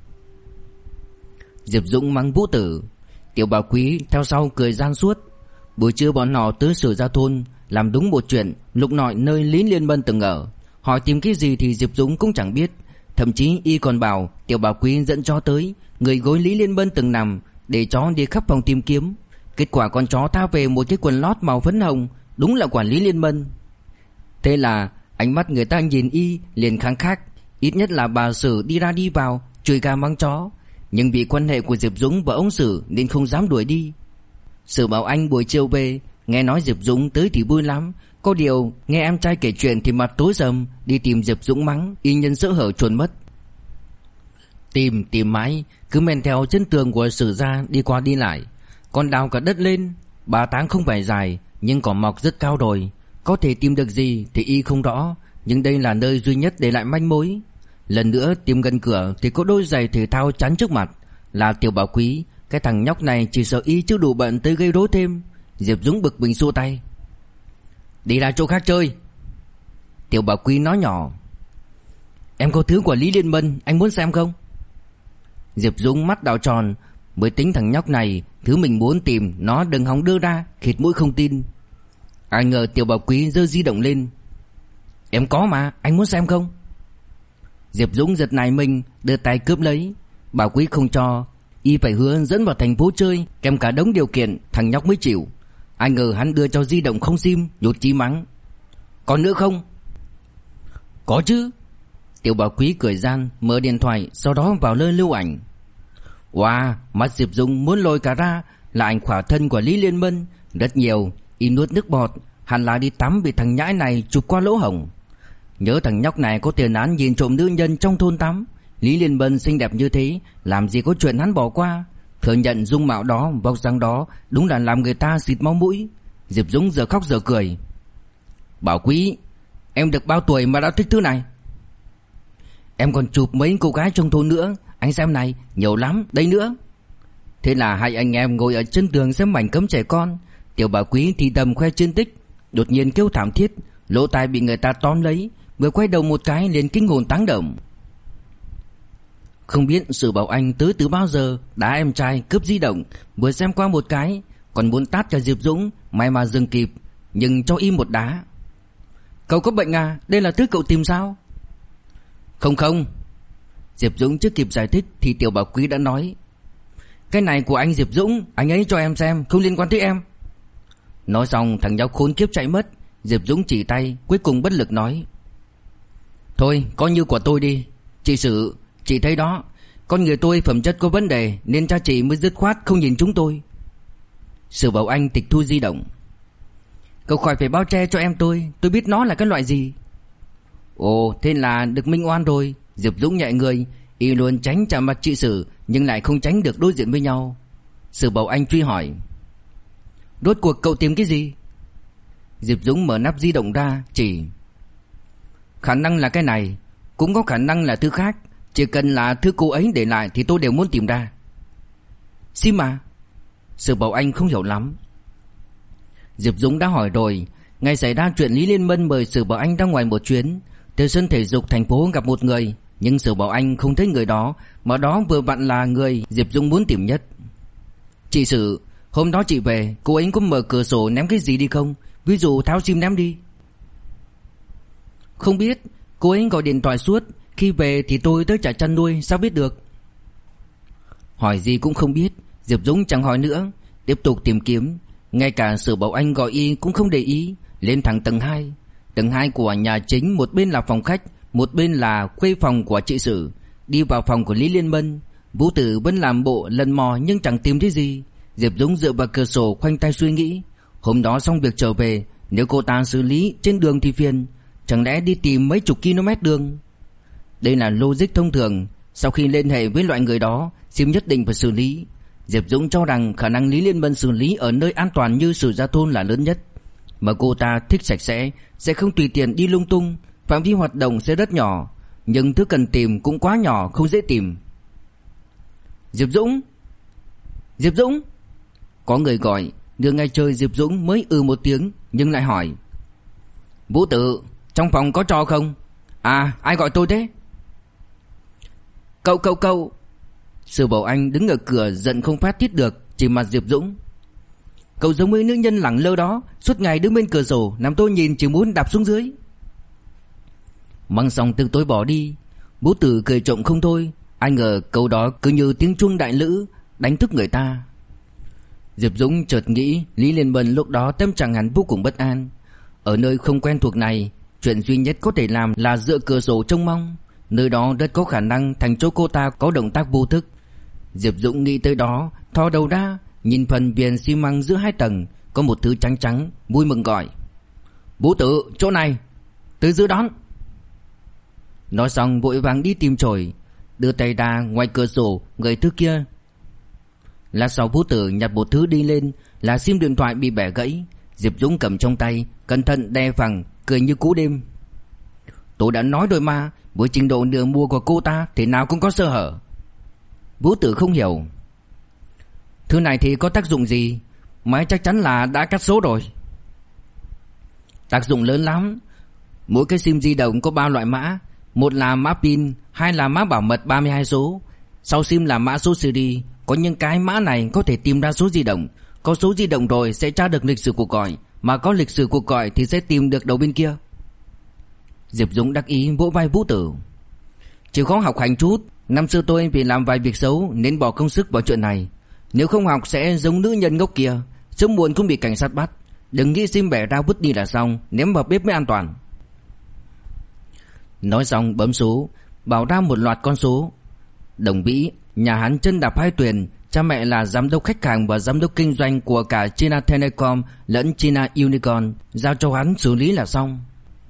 Diệp Dũng mắng Vũ Tử. Tiểu Bảo Quý theo sau cười gian suốt. Buổi trưa bọn họ tới Sử Gia Thôn, làm đúng một chuyện lục lọi nơi Lý Liên Bân từng ở. Hỏi tìm cái gì thì Diệp Dũng cũng chẳng biết. Thậm chí y còn bảo Tiểu Bảo Quý dẫn chó tới người gối Lý Liên Bân từng nằm, để chó đi khắp phòng tìm kiếm. Kết quả con chó tha về một cái quần lót màu phấn hồng, đúng là quản lý Liên Bân. Thế là ánh mắt người ta nhìn y liền kháng khác. Ít nhất là bà Sử đi ra đi vào, chửi gà mắng chó. Nhưng vì quan hệ của Diệp Dũng và ông Sử nên không dám đuổi đi. Sử bảo anh buổi chiều về, nghe nói Diệp Dũng tới thì vui lắm. Có điều nghe em trai kể chuyện thì mặt tối sầm, đi tìm Diệp Dũng mắng, y nhân sơ hở chuồn mất. Tìm mãi, cứ men theo chân tường của Sử gia đi qua đi lại. Còn đào cả đất lên. 3 tháng không phải dài, nhưng cỏ mọc rất cao rồi. Có thể tìm được gì thì y không rõ, nhưng đây là nơi duy nhất để lại manh mối. Lần nữa tìm gần cửa thì có đôi giày thể thao chắn trước mặt. Là Tiểu Bảo Quý. Cái thằng nhóc này chỉ sợ y chưa đủ bận tới gây rối thêm. Diệp Dũng bực mình xua tay. Đi ra chỗ khác chơi. Tiểu Bảo Quý nói nhỏ. Em có thứ của Lý Liên Mân, anh muốn xem không? Diệp Dũng mắt đảo tròn, mới tính thằng nhóc này thứ mình muốn tìm nó đừng hòng đưa ra, khịt mũi không tin. Ai ngờ Tiểu Bảo Quý giơ di động lên. Em có mà, anh muốn xem không? Diệp Dũng giật nảy mình, đưa tay cướp lấy. Bảo Quý không cho, y phải hứa dẫn vào thành phố chơi, kèm cả đống điều kiện, thằng nhóc mới chịu. Ai ngờ hắn đưa cho di động không sim, nhột chí mắng. Còn nữa không? Có chứ. Tiểu Bảo Quý cười gian, mở điện thoại, sau đó vào nơi lưu ảnh. Wow, mắt Diệp Dũng muốn lôi cả ra, là ảnh khỏa thân của Lý Liên Mân, rất nhiều, y nuốt nước bọt, hẳn là đi tắm bị thằng nhãi này chụp qua lỗ hổng. Nhớ thằng nhóc này có tiền án nhìn trộm nữ nhân trong thôn tắm. Lý Liên Mân xinh đẹp như thế, làm gì có chuyện hắn bỏ qua. Thừa nhận dung mạo đó, vóc dáng đó, đúng là làm người ta xịt máu mũi. Diệp Dũng giờ khóc giờ cười. Bảo Quý, em được bao tuổi mà đã thích thứ này? Em còn chụp mấy cô gái trong thôn nữa, anh xem này, nhiều lắm, đây nữa. Thế là hai anh em ngồi ở chân tường xem mảnh cấm trẻ con. Tiểu Bảo Quý thì thầm khoe chiến tích, đột nhiên kêu thảm thiết, lỗ tai bị người ta tóm lấy, vừa quay đầu một cái liền kinh hồn táng động. Không biết Sử Bảo Anh tới từ bao giờ, đá em trai cướp di động, vừa xem qua một cái, còn muốn tát cho Diệp Dũng, may mà dừng kịp, nhưng cho im một đá. Cậu có bệnh à, đây là thứ cậu tìm sao? Không. Diệp Dũng chưa kịp giải thích thì Tiểu Bảo Quý đã nói. Cái này của anh Diệp Dũng, anh ấy cho em xem, không liên quan tới em. Nói xong thằng nhóc khốn kiếp chạy mất. Diệp Dũng chỉ tay, cuối cùng bất lực nói. Thôi, coi như của tôi đi. Chị Sử, chị thấy đó, con người tôi phẩm chất có vấn đề, nên cha chị mới dứt khoát không nhìn chúng tôi. Sử Bảo Anh tịch thu di động. Cậu khỏi phải bao che cho em tôi biết nó là cái loại gì. Ồ, thế là được minh oan rồi. Diệp Dũng nhẹ người, y luôn tránh chạm mặt chị Sử, nhưng lại không tránh được đối diện với nhau. Sử Bảo Anh truy hỏi. Rốt cuộc cậu tìm cái gì? Diệp Dũng mở nắp di động ra, chỉ. Khả năng là cái này, cũng có khả năng là thứ khác. Chỉ cần là thứ cô ấy để lại thì tôi đều muốn tìm ra. Sim à? Sử Bảo Anh không hiểu lắm. Diệp Dũng đã hỏi rồi. Ngày xảy ra chuyện Lý Liên Mân mời Sử Bảo Anh ra ngoài một chuyến. Từ sân thể dục thành phố gặp một người, nhưng Sử Bảo Anh không thấy người đó, mà đó vừa vặn là người Diệp Dũng muốn tìm nhất. Chị Sử, hôm đó chị về, cô ấy có mở cửa sổ ném cái gì đi không? Ví dụ tháo sim ném đi. Không biết, cô ấy gọi điện thoại suốt. Khi về thì tôi tới trại chăn nuôi, sao biết được? Hỏi gì cũng không biết. Diệp Dũng chẳng hỏi nữa, tiếp tục tìm kiếm. Ngay cả Sử Bảo Anh gọi y cũng không để ý. Lên thẳng tầng 2. Tầng 2 của nhà chính, một bên là phòng khách, một bên là khuê phòng của chị Sử. Đi vào phòng của Lý Liên Mân, Vũ Tử vẫn làm bộ lần mò nhưng chẳng tìm thấy gì. Diệp Dũng dựa vào cửa sổ khoanh tay suy nghĩ. Hôm đó xong việc trở về, nếu cô ta xử lý trên đường thì phiền, chẳng lẽ đi tìm mấy chục km đường. Đây là logic thông thường. Sau khi liên hệ với loại người đó, sim nhất định phải xử lý. Diệp Dũng cho rằng khả năng Lý Liên Mân xử lý ở nơi an toàn như Sử Gia Thôn là lớn nhất. Mà cô ta thích sạch sẽ không tùy tiện đi lung tung, phạm vi hoạt động sẽ rất nhỏ, nhưng thứ cần tìm cũng quá nhỏ, không dễ tìm. Diệp Dũng! Diệp Dũng! Có người gọi. Nửa ngày trời Diệp Dũng mới một tiếng, nhưng lại hỏi. Vũ Tử, trong phòng có trò không? À, ai gọi tôi thế? Cậu! Sử Bảo Anh đứng ở cửa giận không phát tiết được, chỉ mặt Diệp Dũng. Cậu giống mấy nữ nhân lẳng lơ đó, suốt ngày đứng bên cửa sổ, làm tôi nhìn chỉ muốn đạp xuống dưới. Mắng xong từ tối bỏ đi. Vũ Tử cười trộm không thôi. Ai ngờ câu đó cứ như tiếng chuông đại lữ, đánh thức người ta. Diệp Dũng chợt nghĩ Lý Liên Mân lúc đó tâm trạng hắn vô cùng bất an. Ở nơi không quen thuộc này, chuyện duy nhất có thể làm là dựa cửa sổ trông mong. Nơi đó rất có khả năng thành chỗ cô ta có động tác vô thức. Diệp Dũng nghĩ tới đó, thò đầu ra, nhìn phần viền xi măng giữa hai tầng có một thứ trắng trắng, vui mừng gọi. Vũ Tử, chỗ này, tới giữ đón. Nói xong vội vàng đi tìm chổi, đưa tay ra ngoài cửa sổ người thứ kia. Lát sau Vũ Tử nhặt một thứ đi lên, là sim điện thoại bị bẻ gãy. Diệp Dũng cầm trong tay, cẩn thận đe phẳng, cười như cú đêm. Tôi đã nói rồi mà, với trình độ nửa mua của cô ta thì nào cũng có sơ hở. Vũ Tử không hiểu. Thứ này thì có tác dụng gì? Máy chắc chắn là đã cắt số rồi. Tác dụng lớn lắm. Mỗi cái sim di động có 3 loại mã. Một là mã pin, hai là mã bảo mật 32 số. Sau sim là mã số series. Có những cái mã này có thể tìm ra số di động. Có số di động rồi sẽ tra được lịch sử cuộc gọi. Mà có lịch sử cuộc gọi thì sẽ tìm được đầu bên kia. Diệp Dũng đắc ý vỗ vai Vũ Tử. Chịu khó học hành chút. Năm xưa tôi vì làm vài việc xấu nên bỏ công sức vào chuyện này. Nếu không học sẽ giống nữ nhân ngốc kia, sớm muộn cũng bị cảnh sát bắt. Đừng nghĩ sim bẻ ra vứt đi là xong, ném vào bếp mới an toàn. Nói xong bấm số, bảo ra một loạt con số. Đồng Vĩ, nhà hắn chân đạp hai thuyền, cha mẹ là giám đốc khách hàng và giám đốc kinh doanh của cả China Telecom lẫn China Unicom, giao cho hắn xử lý là xong.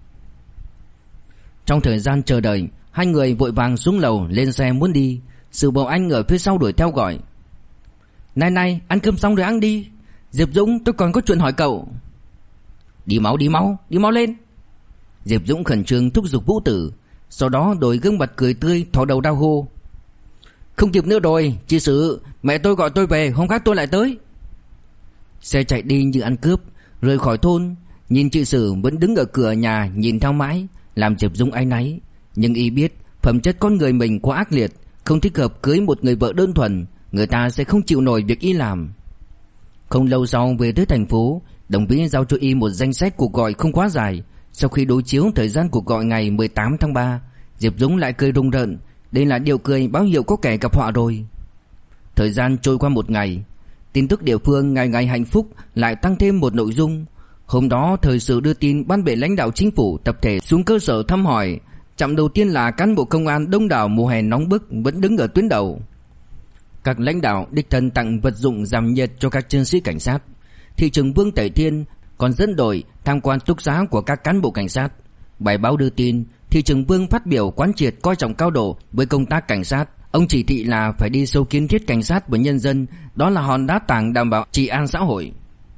Trong thời gian chờ đợi, hai người vội vàng xuống lầu lên xe muốn đi. Sử Bảo Anh ở phía sau đuổi theo gọi. Này, ăn cơm xong rồi ăn đi. Diệp Dũng, tôi còn có chuyện hỏi cậu. Đi mau lên. Diệp Dũng khẩn trương thúc giục Vũ Tử. Sau đó đổi gương mặt cười tươi, thò đầu ra hô. Không kịp nữa rồi, chị Sử, mẹ tôi gọi tôi về, hôm khác tôi lại tới. Xe chạy đi như ăn cướp, rời khỏi thôn. Nhìn chị Sử vẫn đứng ở cửa nhà nhìn theo mãi, làm Diệp Dũng áy náy. Nhưng y biết phẩm chất con người mình quá ác liệt, không thích hợp cưới một người vợ đơn thuần. Người ta sẽ không chịu nổi việc y làm. Không lâu sau về tới thành phố, Đồng Vĩ giao cho y một danh sách cuộc gọi không quá dài. Sau khi đối chiếu thời gian cuộc gọi ngày 18 tháng 3, Diệp Dũng lại cười rùng rợn. Đây là điều cười báo hiệu có kẻ gặp họa rồi. Thời gian trôi qua một ngày, tin tức địa phương ngày ngày hạnh phúc lại tăng thêm một nội dung. Hôm đó thời sự đưa tin ban bệ lãnh đạo chính phủ tập thể xuống cơ sở thăm hỏi. Chặng đầu tiên là cán bộ công an đông đảo mùa hè nóng bức vẫn đứng ở tuyến đầu. Các lãnh đạo đích thân tặng vật dụng giảm nhiệt cho các chiến sĩ cảnh sát. Thị trưởng Vương Tẩy Thiên còn dẫn đội tham quan túc xá của các cán bộ cảnh sát. Bài báo đưa tin thị trưởng Vương phát biểu quán triệt coi trọng cao độ với công tác cảnh sát. Ông chỉ thị là phải đi sâu kiến thiết cảnh sát với nhân dân, đó là hòn đá tảng đảm bảo trị an xã hội.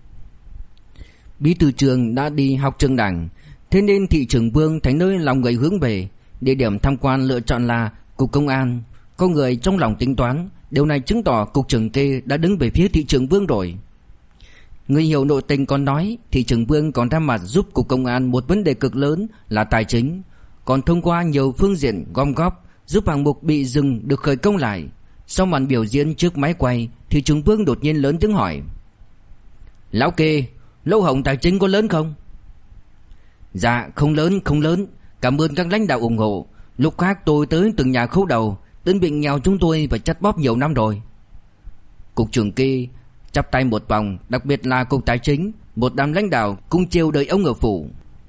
Bí thư trường đã đi học trường đảng, thế nên thị trưởng Vương thành nơi lòng người hướng về. Địa điểm tham quan lựa chọn là cục công an. Có người trong lòng tính toán, điều này chứng tỏ cục trưởng Kê đã đứng về phía thị trưởng Vương rồi. Người hiểu nội tình còn nói thị trưởng Vương còn ra mặt giúp cục công an một vấn đề cực lớn là tài chính, còn thông qua nhiều phương diện gom góp giúp hạng mục bị dừng được khởi công lại. Sau màn biểu diễn trước máy quay, thị trưởng Vương đột nhiên lớn tiếng hỏi: Lão Kê, lỗ hổng tài chính có lớn không? Dạ không lớn. Cảm ơn các lãnh đạo ủng hộ. Lúc khác tôi tới từng nhà khấu đầu. Đơn vị nghèo chúng tôi phải chắt bóp nhiều năm rồi. Cục trưởng Kê chắp tay một vòng, đặc biệt là cục tài chính, một đám lãnh đạo cũng chiêu đợi ông ở phủ.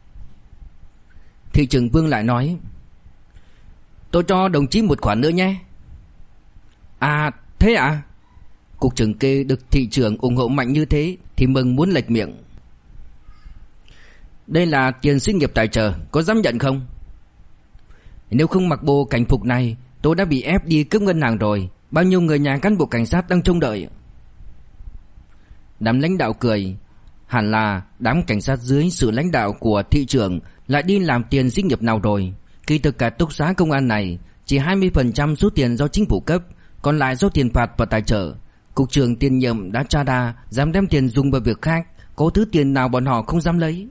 Thị trưởng Vương lại nói: Tôi cho đồng chí một khoản nữa nhé. À thế à? Cục trưởng Kê được thị trưởng ủng hộ mạnh như thế thì mừng muốn lệch miệng. Đây là tiền sinh nghiệp tài trợ, có dám nhận không? Nếu không mặc bộ cảnh phục này, tôi đã bị ép đi cướp ngân hàng rồi. Bao nhiêu người nhà cán bộ cảnh sát đang trông đợi. Đám lãnh đạo cười. Hẳn là đám cảnh sát dưới sự lãnh đạo của thị trưởng lại đi làm tiền sinh nghiệp nào rồi. Kỳ thực cả túc xá công an này chỉ 20% số tiền do chính phủ cấp, còn lại do tiền phạt và tài trợ. Cục trưởng tiền nhiệm đã tra ra dám đem tiền dùng vào việc khác, có thứ tiền nào bọn họ không dám lấy.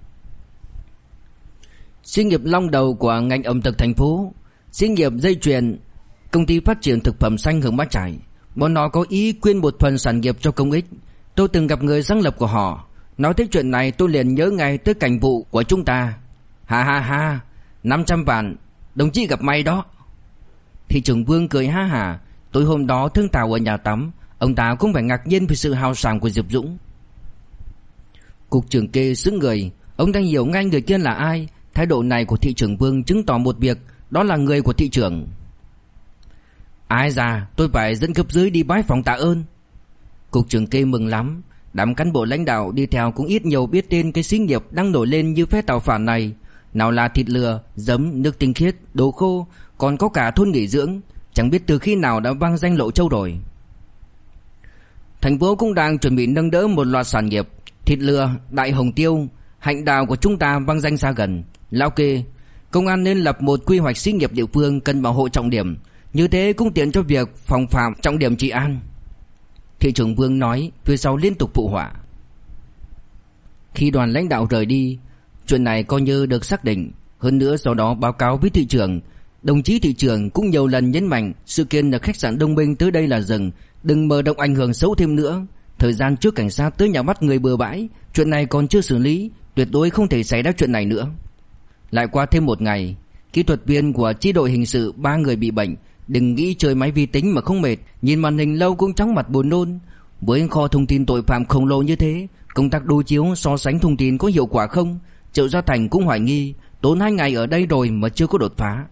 Xí nghiệp long đầu của ngành ẩm thực thành phố, xí nghiệp dây chuyền, công ty phát triển thực phẩm xanh Hương Bát Trải. Bọn họ có ý quyên một phần sản nghiệp cho công ích. Tôi từng gặp người sáng lập của họ. Nói tới chuyện này tôi liền nhớ ngay tới cảnh vụ của chúng ta. Ha 500 vạn, đồng chí gặp may đó. Thị trưởng Vương cười ha hả. Tối hôm đó thương tào ở nhà tắm, ông ta cũng phải ngạc nhiên vì sự hào sảng của Diệp Dũng. Cục trưởng Kê sững người. Ông đang hiểu ngay người kia là ai. Thái độ này của thị trưởng Vương chứng tỏ một việc, đó là người của thị trưởng. Ai già, tôi phải dẫn cấp dưới đi bái phòng tạ ơn. Cục trưởng Kê mừng lắm. Đám cán bộ lãnh đạo đi theo cũng ít nhiều biết tên cái xí nghiệp đang nổi lên như phe tàu phản này. Nào là thịt lừa, giấm, nước tinh khiết, đồ khô, còn có cả thôn nghỉ dưỡng. Chẳng biết từ khi nào đã vang danh Lộ Châu rồi. Thành phố cũng đang chuẩn bị nâng đỡ một loạt sản nghiệp. Thịt lừa, đại hồng tiêu, hạnh đào của chúng ta vang danh xa gần. Lão Kê, công an nên lập một quy hoạch xí nghiệp địa phương cần bảo hộ trọng điểm. Như thế cũng tiện cho việc phòng phạm trọng điểm trị an. Thị trưởng Vương nói, phía sau liên tục phụ họa. Khi đoàn lãnh đạo rời đi, chuyện này coi như được xác định. Hơn nữa sau đó báo cáo với thị trưởng. Đồng chí thị trưởng cũng nhiều lần nhấn mạnh sự kiện ở khách sạn Đông Minh tới đây là dừng, đừng mở rộng ảnh hưởng xấu thêm nữa. Thời gian trước cảnh sát tới nhà bắt người bừa bãi, chuyện này còn chưa xử lý, tuyệt đối không thể xảy ra chuyện này nữa. Lại qua thêm một ngày, kỹ thuật viên của chi đội hình sự 3 người bị bệnh. Đừng nghĩ chơi máy vi tính mà không mệt, nhìn màn hình lâu cũng chóng mặt buồn nôn. Với kho thông tin tội phạm khổng lồ như thế, công tác đối chiếu so sánh thông tin có hiệu quả không? Triệu Gia Thành cũng hoài nghi, tốn 2 ngày ở đây rồi mà chưa có đột phá.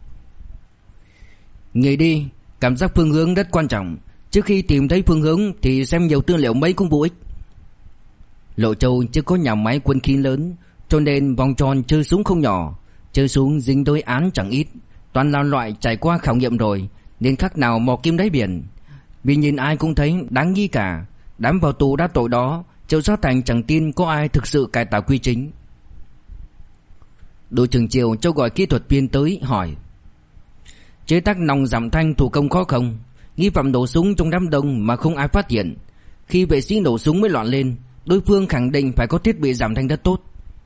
Nghỉ đi, cảm giác phương hướng rất quan trọng. Trước khi tìm thấy phương hướng thì xem nhiều tư liệu mấy cũng vô ích. Lộ Châu chưa có nhà máy quân khí lớn, cho nên vòng tròn chơi súng không nhỏ. Chơi súng dính tới án chẳng ít, toàn là loại trải qua khảo nghiệm rồi, nên khác nào mò kim đáy biển. Vì nhìn ai cũng thấy đáng nghi cả. Đám vào tù đã tội đó, Triệu Gia Thành chẳng tin có ai thực sự cải tạo quy chính. Đội trưởng Triệu cho gọi kỹ thuật viên tới hỏi: chế tác nòng giảm thanh thủ công khó không? Nghi phạm nổ súng trong đám đông mà không ai phát hiện. Khi vệ sĩ nổ súng mới loạn lên, đối phương khẳng định phải có thiết bị giảm thanh rất tốt.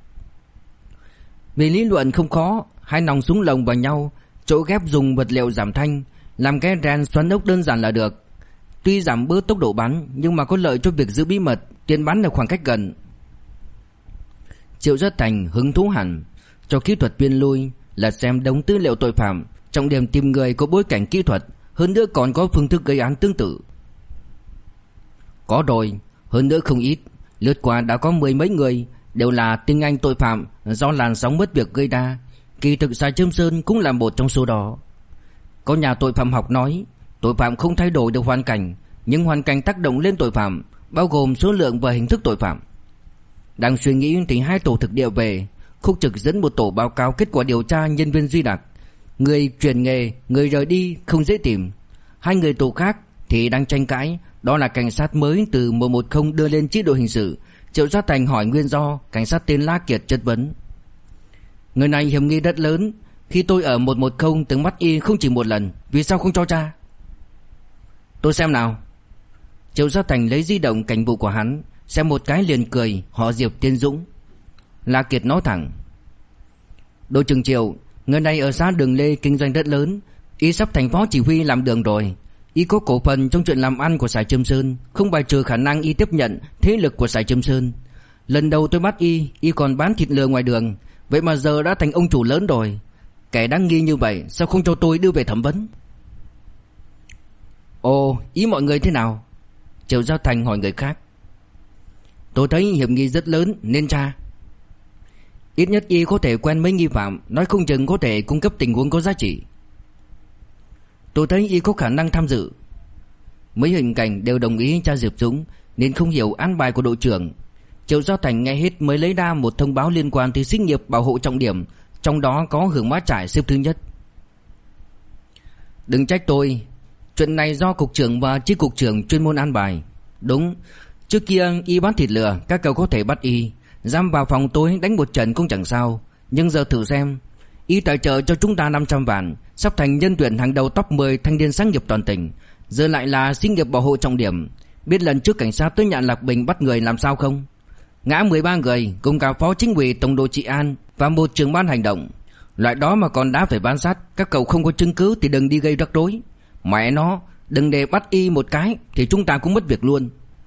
Về lý luận không khó, 2 nòng súng lồng vào nhau, chỗ ghép dùng vật liệu giảm thanh, làm cái ren xoắn ốc đơn giản là được. Tuy giảm bớt tốc độ bắn nhưng mà có lợi cho việc giữ bí mật, tiện bắn ở khoảng cách gần. Triệu Gia Thành hứng thú hẳn, cho kỹ thuật viên lui là xem đống tư liệu tội phạm, trọng điểm tìm người có bối cảnh kỹ thuật, hơn nữa còn có phương thức gây án tương tự. Có rồi, hơn nữa không ít, lướt qua đã có 10 mấy người, đều là tinh anh tội phạm do làn sóng mất việc gây ra. Kỳ thực Sài Trâm Sơn cũng là một trong số đó. Có nhà tội phạm học nói, tội phạm không thay đổi được hoàn cảnh, nhưng hoàn cảnh tác động lên tội phạm, bao gồm số lượng và hình thức tội phạm. Đang suy nghĩ thì 2 tổ thực địa về, Khúc Trực dẫn một tổ báo cáo kết quả điều tra nhân viên Duy Đặc. Người chuyển nghề, người rời đi không dễ tìm. 2 người tổ khác thì đang tranh cãi, đó là cảnh sát mới từ 110 đưa lên chi đội hình sự. Triệu Gia Thành hỏi nguyên do, cảnh sát tên La Kiệt chất vấn: người này hiểm nghi rất lớn, khi tôi ở 110 từng bắt y không chỉ một lần, vì sao không cho tra? Tôi xem nào. Triệu Gia Thành lấy di động cảnh vụ của hắn, xem một cái liền cười, họ Diệp Tiên Dũng. La Kiệt nói thẳng: đội trưởng Triệu, người này ở xã Đường Lê kinh doanh rất lớn, y sắp thành phó chỉ huy làm đường rồi. Y có cổ phần trong chuyện làm ăn của Sài Trâm Sơn, không bài trừ khả năng y tiếp nhận thế lực của Sài Trâm Sơn. Lần đầu tôi bắt y còn bán thịt lừa ngoài đường, vậy mà giờ đã thành ông chủ lớn rồi. Kẻ đáng nghi như vậy sao không cho tôi đưa về thẩm vấn? Ồ, ý mọi người thế nào? Triệu Gia Thành hỏi người khác. Tôi thấy hiểm nghi rất lớn nên tra. Ít nhất y có thể quen mấy nghi phạm, nói không chừng có thể cung cấp tình huống có giá trị. Tôi thấy y có khả năng tham dự. Mấy hình cảnh đều đồng ý tra Diệp Dũng, nên không hiểu an bài của đội trưởng. Triệu Gia Thành nghe hết mới lấy ra một thông báo liên quan tới xí nghiệp bảo hộ trọng điểm, trong đó có Hưởng Mã Trải xếp thứ nhất. Đừng trách tôi, chuyện này do cục trưởng và chi cục trưởng chuyên môn an bài. Đúng, trước kia y bán thịt lừa, các cậu có thể bắt y, giam vào phòng tối đánh một trận cũng chẳng sao. Nhưng giờ thử xem, y tài trợ cho chúng ta 500 vạn, sắp thành nhân tuyển hàng đầu top 10 thanh niên sáng nghiệp toàn tỉnh, giờ lại là xí nghiệp bảo hộ trọng điểm. Biết lần trước cảnh sát tới nhà Lạc Bình bắt người làm sao không? Ngã 13 người, cùng cả phó chính ủy tổng đội trị an và một trưởng ban hành động. Loại đó mà còn đã phải bán sát, các cậu không có chứng cứ thì đừng đi gây rắc rối. Mẹ nó, đừng để bắt y một cái thì chúng ta cũng mất việc luôn.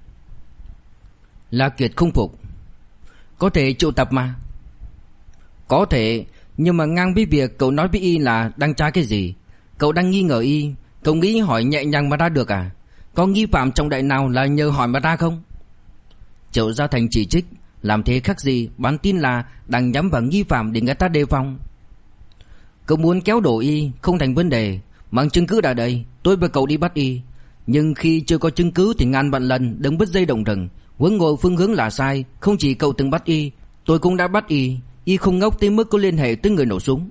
La Kiệt không phục. Có thể triệu tập mà. Có thể, nhưng mà ngang với việc cậu nói với y là đang tra cái gì. Cậu đang nghi ngờ y, cậu nghĩ hỏi nhẹ nhàng mà ra được à? Có nghi phạm trọng đại nào là nhờ hỏi mà ra không? Triệu Gia Thành chỉ trích, làm thế khác gì bán tin là đang nhắm vào nghi phạm để người ta đề phòng. Cậu muốn kéo đổ y không thành vấn đề, mang chứng cứ ra đây, tôi và cậu đi bắt y. Nhưng khi chưa có chứng cứ thì ngàn vạn lần đừng bứt dây động rừng. Huống hồ phương hướng là sai, không chỉ cậu từng bắt y, tôi cũng đã bắt y. Y không ngốc tới mức có liên hệ tới người nổ súng.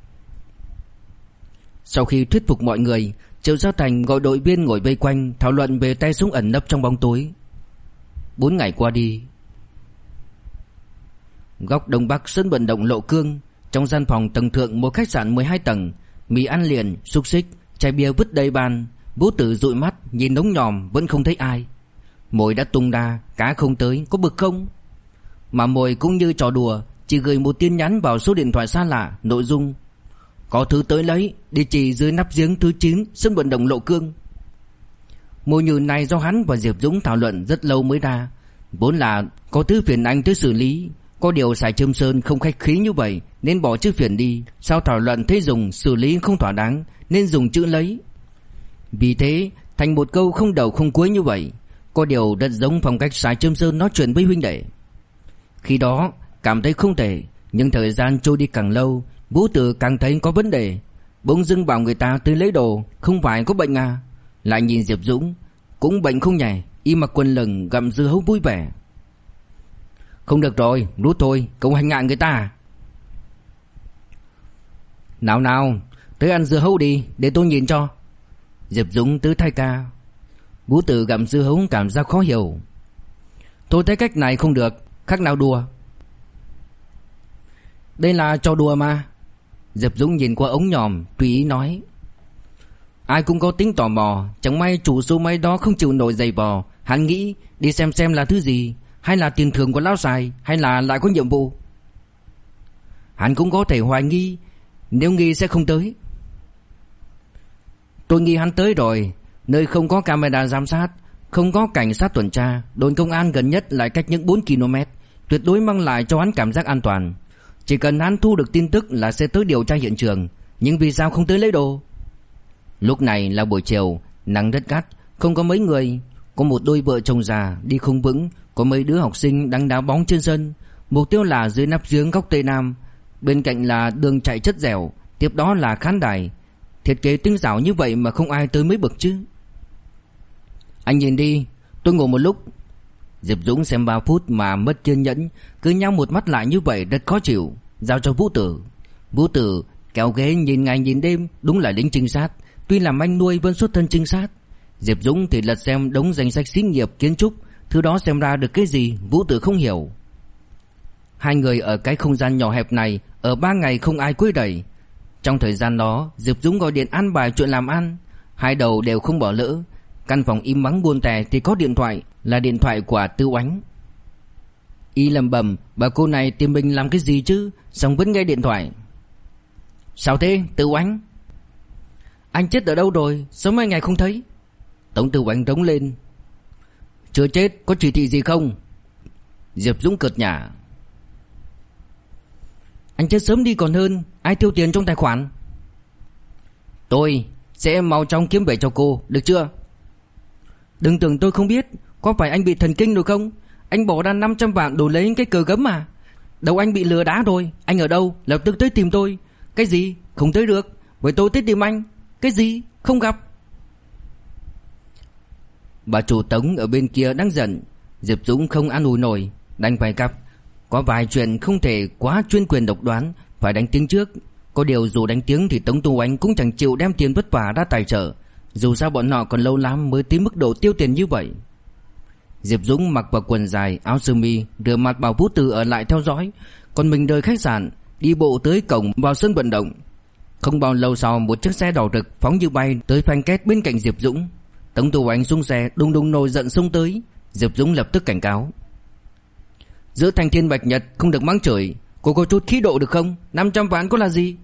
Sau khi thuyết phục mọi người, Triệu Gia Thành gọi đội viên ngồi vây quanh thảo luận về tay súng ẩn nấp trong bóng tối. 4 ngày qua đi. Góc đông bắc sân vận động Lộ Cương, trong gian phòng tầng thượng một khách sạn 12 tầng, mì ăn liền, xúc xích, chai bia vứt đầy bàn. Vũ Tử dụi mắt nhìn đống nhòm vẫn không thấy ai. Mồi đã tung ra, cá không tới, có bực không? Mà Mồi cũng như trò đùa, chỉ gửi một tin nhắn vào số điện thoại xa lạ, nội dung: có thứ tới lấy, địa chỉ dưới nắp giếng thứ 9 sân vận động Lộ Cương. Mồi nhử này do hắn và Diệp Dũng thảo luận rất lâu mới ra. Vốn là có thứ phiền anh tới xử lý, có điều Sài Trâm Sơn không khách khí như vậy nên bỏ chữ phiền đi. Sau thảo luận thấy dùng xử lý không thỏa đáng nên dùng chữ lấy. Vì thế thành một câu không đầu không cuối như vậy. Có điều rất giống phong cách Sài Trâm Sơn nói chuyện với huynh đệ. Khi đó cảm thấy không tệ, nhưng thời gian trôi đi càng lâu, Vũ Tử càng thấy có vấn đề. Bỗng dưng bảo người ta tới lấy đồ, không phải có bệnh à? Lại nhìn Diệp Dũng, cũng bệnh không nhẹ, y mặc quần lửng gặm dưa hấu vui vẻ. Không được rồi, rút thôi, cậu hành hạ người ta à? Nào nào, tới ăn dưa hấu đi, để tôi nhìn cho. Diệp Dũng tới thay ca. Vũ Tử gặm dưa hấu cảm giác khó hiểu. Tôi thấy cách này không được, khác nào đùa. Đây là trò đùa mà. Diệp Dũng nhìn qua ống nhòm, tùy ý nói. Ai cũng có tính tò mò, chẳng may chủ số máy đó không chịu nổi giày vò, hắn nghĩ đi xem là thứ gì, hay là tiền thưởng của lão Sài, hay là lại có nhiệm vụ. Hắn cũng có thể hoài nghi, nếu nghi sẽ không tới. Tôi nghi hắn tới rồi, nơi không có camera giám sát, không có cảnh sát tuần tra, đồn công an gần nhất lại cách những 4 km, tuyệt đối mang lại cho hắn cảm giác an toàn. Chỉ cần hắn thu được tin tức là sẽ tới điều tra hiện trường, nhưng vì sao không tới lấy đồ? Lúc này là buổi chiều, nắng rất gắt, không có mấy người. Có một đôi vợ chồng già đi không vững, có mấy đứa học sinh đang đá bóng trên sân. Mục tiêu là dưới nắp giếng góc Tây Nam, bên cạnh là đường chạy chất dẻo, tiếp đó là khán đài. Thiết kế tinh xảo như vậy mà không ai tới mới bực chứ. Anh nhìn đi, tôi ngủ một lúc. Diệp Dũng xem 3 phút mà mất kiên nhẫn, cứ nhắm một mắt lại như vậy rất khó chịu. Giao cho Vũ Tử. Vũ Tử kéo ghế nhìn ngày nhìn đêm, đúng là lính trinh sát. Tuy làm anh nuôi vẫn xuất thân trinh sát. Diệp Dũng thì lật xem đống danh sách xí nghiệp kiến trúc, thứ đó xem ra được cái gì Vũ Tử không hiểu. Hai người ở cái không gian nhỏ hẹp này ở 3 ngày không ai quấy rầy. Trong thời gian đó Diệp Dũng gọi điện an bài chuyện làm ăn, hai đầu đều không bỏ lỡ. Căn phòng im mắng buồn tẻ thì có điện thoại, là điện thoại của Tư Oánh. Y lầm bầm, bà cô này tìm mình làm cái gì chứ, xong vẫn nghe điện thoại. Sao thế Tư Oánh? Anh chết ở đâu rồi, sao mấy ngày không thấy? Tống Tư Oánh rống lên. Chưa chết, có chỉ thị gì không? Diệp Dũng cợt nhả. Anh chết sớm đi còn hơn, ai tiêu tiền trong tài khoản? Tôi sẽ mau chóng kiếm về cho cô, được chưa? Đừng tưởng tôi không biết, có phải anh bị thần kinh rồi không? Anh bỏ ra 500 vạn đổi lấy cái cờ gấm à? Đầu anh bị lừa đá rồi, anh ở đâu? Lập tức tới tìm tôi. Cái gì? Không tới được, vậy tôi tới tìm anh. Cái gì? Không gặp. Bà chủ Tống ở bên kia đang giận. Diệp Dũng không an ủi nổi, đành phải gặp. Có vài chuyện không thể quá chuyên quyền độc đoán, phải đánh tiếng trước. Có điều dù đánh tiếng thì Tống Tu Ánh cũng chẳng chịu đem tiền vất vả ra tài trợ. Dù sao bọn họ còn lâu lắm mới tới mức độ tiêu tiền như vậy. Diệp Dũng mặc vào quần dài, áo sơ mi, rửa mặt bảo Vũ Tử ở lại theo dõi. Còn mình rời khách sạn, đi bộ tới cổng vào sân vận động. Không bao lâu sau, một chiếc xe đỏ rực phóng như bay tới phanh két bên cạnh Diệp Dũng. Tống Tu Ánh xuống xe, đùng đùng nổi giận xông tới. Diệp Dũng lập tức cảnh cáo. Giữa Thanh Thiên Bạch Nhật không được mắng chửi, cô có chút khí độ được không? 500 vạn có là gì?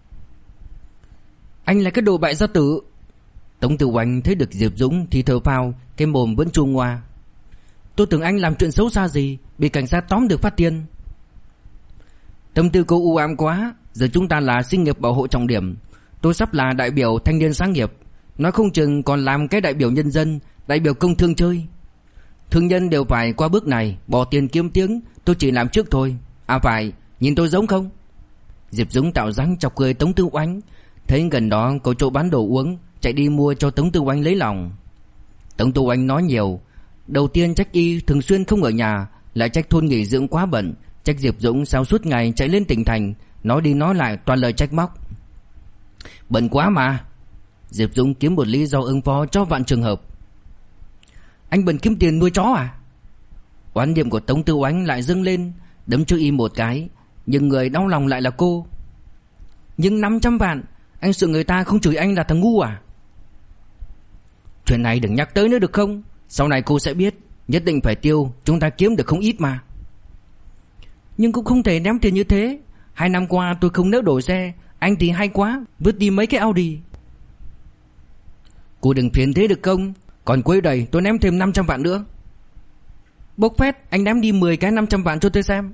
Anh là cái đồ bại gia tử. Tống Tu Ánh thấy được Diệp Dũng thì thở phào, cái mồm vẫn chua ngoa. Tôi tưởng anh làm chuyện xấu xa gì, bị cảnh sát tóm được phát tiền. Tâm tư cô u ám quá. Giờ chúng ta là sinh nghiệp bảo hộ trọng điểm. Tôi sắp là đại biểu thanh niên sáng nghiệp, nói không chừng còn làm cái đại biểu nhân dân, đại biểu công thương chơi. Thương nhân đều phải qua bước này, bỏ tiền kiếm tiếng. Tôi chỉ làm trước thôi. À phải, nhìn tôi giống không? Diệp Dũng tạo dáng chọc cười Tống Tư Oánh. Thấy gần đó có chỗ bán đồ uống, chạy đi mua cho Tống Tư Oánh lấy lòng. Tống Tư Oánh nói nhiều. Đầu tiên trách y thường xuyên không ở nhà, lại trách thôn nghỉ dưỡng quá bận, trách Diệp Dũng sao suốt ngày chạy lên tỉnh thành, nói đi nói lại toàn lời trách móc. Bận quá mà. Diệp Dũng kiếm một lý do ứng phó cho vạn trường hợp. Anh bận kiếm tiền nuôi chó à? Oán niệm của Tống Tư Oánh lại dâng lên, đấm cho y một cái, nhưng người đau lòng lại là cô. Nhưng 500 vạn, anh sợ người ta không chửi anh là thằng ngu à? Chuyện này đừng nhắc tới nữa được không? Sau này cô sẽ biết. Nhất định phải tiêu, chúng ta kiếm được không ít mà. Nhưng cũng không thể ném tiền như thế. 2 năm qua tôi không nỡ đổi xe. Anh thì hay quá, vứt đi mấy cái Audi. Cô đừng phiền thế được không? Còn cuối đây tôi ném thêm 500 vạn nữa. Bốc phét, anh ném đi 10 cái 500 vạn cho tôi xem.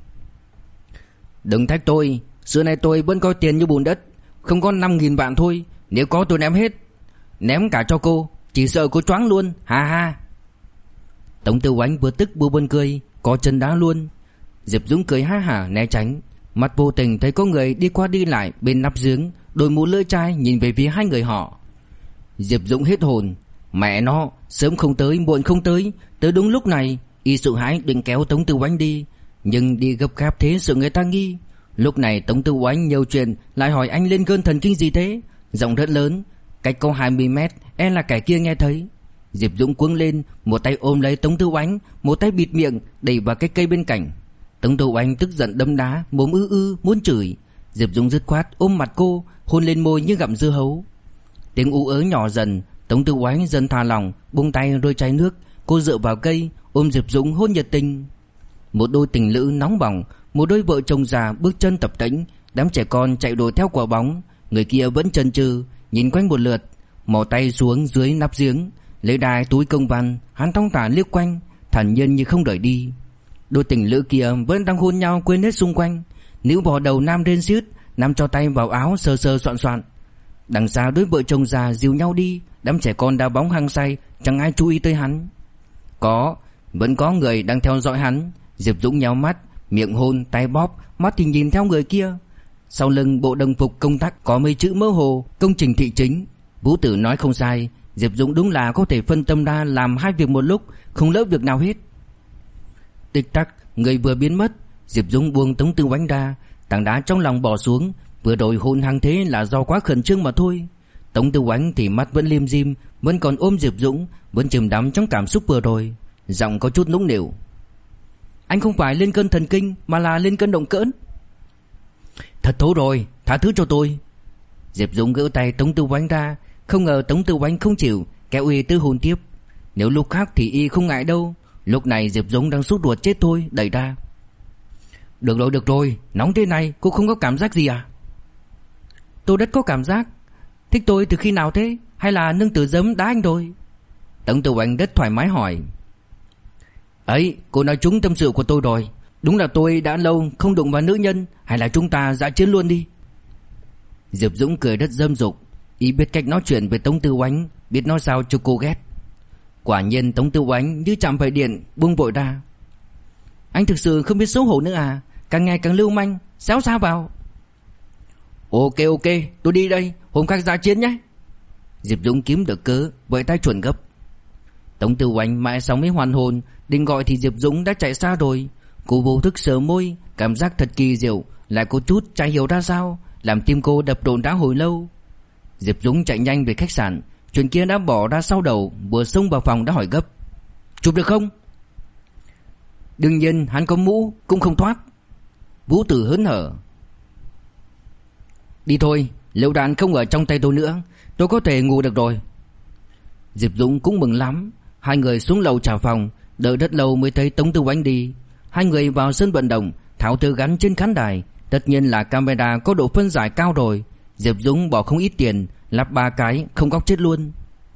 Đừng thách tôi. Xưa nay tôi vẫn coi tiền như bùn đất. Không có 5.000 vạn thôi. Nếu có tôi ném hết. Ném cả cho cô. Chỉ sợ cô choáng luôn. Ha ha. Tống Tư Oánh vừa tức vừa buồn cười, có chân đá luôn. Diệp Dũng cười ha hả né tránh. Mắt vô tình thấy có người đi qua đi lại bên nắp giếng, đội mũ lưỡi chai nhìn về phía hai người họ. Diệp Dũng hết hồn. Mẹ nó, sớm không tới muộn không tới, tới đúng lúc này. Y sợ hãi định kéo Tống Tư Oánh đi, nhưng đi gấp gáp thế sợ người ta nghi. Lúc này Tống Tư Oánh nhiều chuyện lại hỏi anh lên cơn thần kinh gì thế. Giọng rất lớn, cách có 20 mét, e là kẻ kia nghe thấy. Diệp Dũng cuống lên, một tay ôm lấy Tống Tư Oánh, một tay bịt miệng đẩy vào cái cây bên cạnh. Tống Tư Oánh tức giận đấm đá, mồm muốn chửi. Diệp Dũng dứt khoát ôm mặt cô, hôn lên môi như gặm dưa hấu. Tiếng ú ớ nhỏ dần, Tống Tư Oánh dần thả lỏng, buông tay rơi chai nước. Cô dựa vào cây, ôm Diệp Dũng hôn nhiệt tình. Một đôi tình lữ nóng bỏng, một đôi vợ chồng già bước chân tập tễnh. Đám trẻ con chạy đuổi theo quả bóng. Người kia vẫn chần chừ nhìn quanh một lượt, mò tay xuống dưới nắp giếng, lấy đai túi công văn. Hắn thong thả liếc quanh, thản nhiên như không đợi đi. Đôi tình lữ kia vẫn đang hôn nhau quên hết xung quanh. Nữ bò đầu nam rên xiết, nam cho tay vào áo sờ sờ soạn soạn. Đằng xa đôi vợ chồng già dìu nhau đi. Đám trẻ con đá bóng hăng say, chẳng ai chú ý tới hắn. Vẫn có người đang theo dõi hắn. Diệp Dũng nhéo mắt, miệng hôn, tay bóp, mắt thì nhìn theo người kia. Sau lưng bộ đồng phục công tác có mấy chữ mơ hồ: công trình thị chính. Vũ Tử nói không sai, Diệp Dũng đúng là có thể phân tâm ra làm hai việc một lúc, không lỡ việc nào hết. Tích tắc, người vừa biến mất. Diệp Dũng buông Tống Tư Oánh ra, tảng đá trong lòng bỏ xuống. Vừa rồi hôn hăng thế là do quá khẩn trương mà thôi. Tống Tư Oánh thì mắt vẫn lim dim, vẫn còn ôm Diệp Dũng, vẫn chìm đắm trong cảm xúc vừa rồi. Giọng có chút nũng nịu: anh không phải lên cơn thần kinh, mà là lên cơn động cỡn. Thật thố rồi, tha thứ cho tôi. Diệp Dũng gỡ tay Tống Tư Oánh ra. Không ngờ Tống Tư Oánh không chịu, kéo y tư hôn tiếp. Nếu lúc khác thì y không ngại đâu. Lúc này Diệp Dũng đang sốt ruột chết thôi, đẩy ra. Được rồi, nóng thế này cô không có cảm giác gì à? Tôi rất có cảm giác. Thích tôi từ khi nào thế? Hay là nương tử giấm đá anh rồi? Tống Tư Oánh rất thoải mái hỏi. Ấy, cô nói trúng tâm sự của tôi rồi. Đúng là tôi đã lâu không đụng vào nữ nhân. Hay là chúng ta dã chiến luôn đi? Diệp Dũng cười rất dâm dục. Y biết cách nói chuyện với Tống Tư Oánh, biết nói sao cho cô ghét. Quả nhiên Tống Tư Oánh như chạm phải điện, buông vội ra. Anh thực sự không biết xấu hổ nữa à? Càng ngày càng lưu manh, xéo xa vào. Ok, tôi đi đây, hôm khác dã chiến nhé. Diệp Dũng kiếm được cớ, vẫy tay chuẩn gấp. Tống Tư Oánh mãi sau mới hoàn hồn, định gọi thì Diệp Dũng đã chạy xa rồi. Cô vô thức sờ môi, cảm giác thật kỳ diệu, lại có chút chả hiểu ra sao, làm tim cô đập đồn đá hồi lâu. Diệp Dũng chạy nhanh về khách sạn, chuyện kia đã bỏ ra sau đầu, vừa xông vào phòng đã hỏi gấp: chụp được không? Đương nhiên, hắn có mũ cũng không thoát. Vũ Tử hớn hở: đi thôi, lựu đạn không ở trong tay tôi nữa, tôi có thể ngủ được rồi. Diệp Dũng cũng mừng lắm. Hai người xuống lầu trả phòng, đợi rất lâu mới thấy Tống Tư Oánh đi. Hai người vào sân vận động, tháo từ gắn trên khán đài. Tất nhiên là camera có độ phân giải cao rồi. Diệp Dũng bỏ không ít tiền, lắp 3 cái, không góc chết luôn.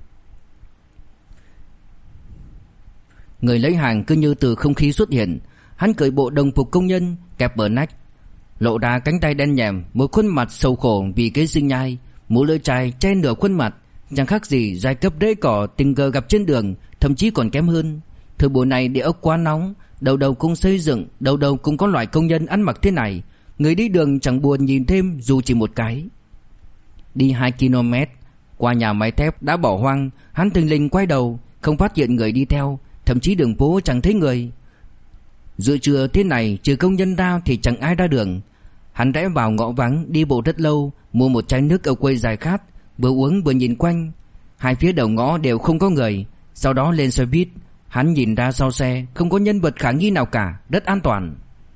Người lấy hàng cứ như từ không khí xuất hiện. Hắn cởi bộ đồng phục công nhân, kẹp bờ nách, lộ ra cánh tay đen nhèm, một khuôn mặt sầu khổ vì kế sinh nhai, mũ lưỡi chai che nửa khuôn mặt, chẳng khác gì giai cấp rễ cỏ tình cờ gặp trên đường, thậm chí còn kém hơn. Thời buổi này địa ốc quá nóng, đầu đầu cũng xây dựng, đầu đầu cũng có loại công nhân ăn mặc thế này. Người đi đường chẳng buồn nhìn thêm dù chỉ một cái. Đi 2 km, qua nhà máy thép đã bỏ hoang, hắn thình lình quay đầu, không phát hiện người đi theo, thậm chí đường phố chẳng thấy người. Giữa trưa thế này, trừ công nhân ra thì chẳng ai ra đường. Hắn rẽ vào ngõ vắng, đi bộ rất lâu, mua một chai nước ở quầy giải khát, vừa uống vừa nhìn quanh. Hai phía đầu ngõ đều không có người. Sau đó lên xe buýt, hắn nhìn ra sau xe không có nhân vật khả nghi nào cả, rất an toàn.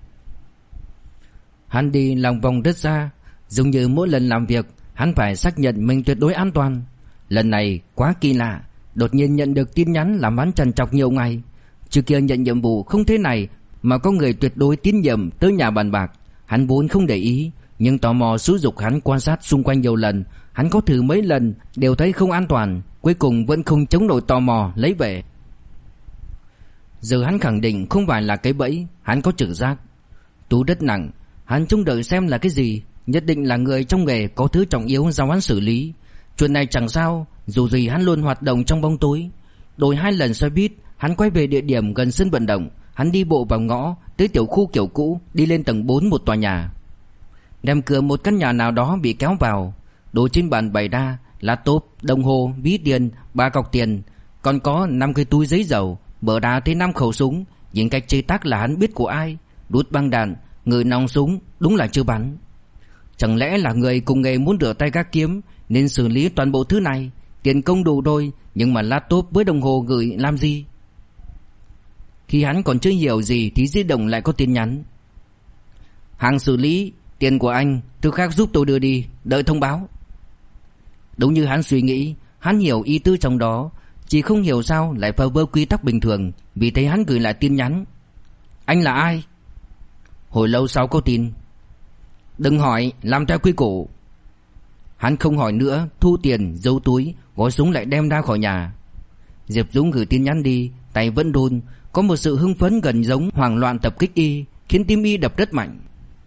Hắn đi lòng vòng rất xa, giống như mỗi lần làm việc hắn phải xác nhận mình tuyệt đối an toàn. Lần này quá kỳ lạ, Đột nhiên nhận được tin nhắn làm hắn trằn trọc nhiều ngày. Trước kia nhận nhiệm vụ không thế này mà có người tuyệt đối tín nhiệm tới nhà bàn bạc. Hắn vốn không để ý, nhưng tò mò xúi giục hắn quan sát xung quanh nhiều lần. Hắn có thử mấy lần đều thấy không an toàn, cuối cùng vẫn không chống nổi tò mò lấy về. Giờ hắn khẳng định không phải là cái bẫy. Hắn có trực giác. Tú đất nặng, hắn trông đợi xem là cái gì. Nhất định là người trong nghề có thứ trọng yếu giao hắn xử lý. Chuyện này chẳng sao, dù gì hắn luôn hoạt động trong bóng tối. Đổi 2 lần xe buýt, hắn quay về địa điểm gần sân vận động. Hắn đi bộ vào ngõ tới tiểu khu kiểu cũ, đi lên tầng 4 một tòa nhà. Rèm cửa một căn nhà nào đó bị kéo vào. Đồ trên bàn bày ra: laptop, đồng hồ, ví tiền, 3 cọc tiền, còn có 5 cái túi giấy dầu. Mở ra thấy 5 khẩu súng. Nhìn cách chế tác là hắn biết của ai. Đút băng đạn, người nòng súng, đúng là chưa bắn. Chẳng lẽ là người cùng nghề muốn rửa tay gác kiếm nên xử lý toàn bộ thứ này. Tiền công đủ rồi, nhưng mà laptop với đồng hồ gửi làm gì? Khi hắn còn chưa hiểu gì thì di động lại có tin nhắn: hàng xử lý, tiền của anh, thứ khác giúp tôi đưa đi, đợi thông báo. Đúng như hắn suy nghĩ, hắn hiểu ý tứ trong đó, chỉ không hiểu sao lại phá vỡ quy tắc bình thường. Vì thế hắn gửi lại tin nhắn: anh là ai? Hồi lâu sau có tin: đừng hỏi, làm theo quy củ. Hắn không hỏi nữa, thu tiền, giấu túi, gói súng lại đem ra khỏi nhà. Diệp Dũng gửi tin nhắn đi, tay vẫn run, có một sự hưng phấn gần giống hoảng loạn tập kích y, khiến tim y đập rất mạnh.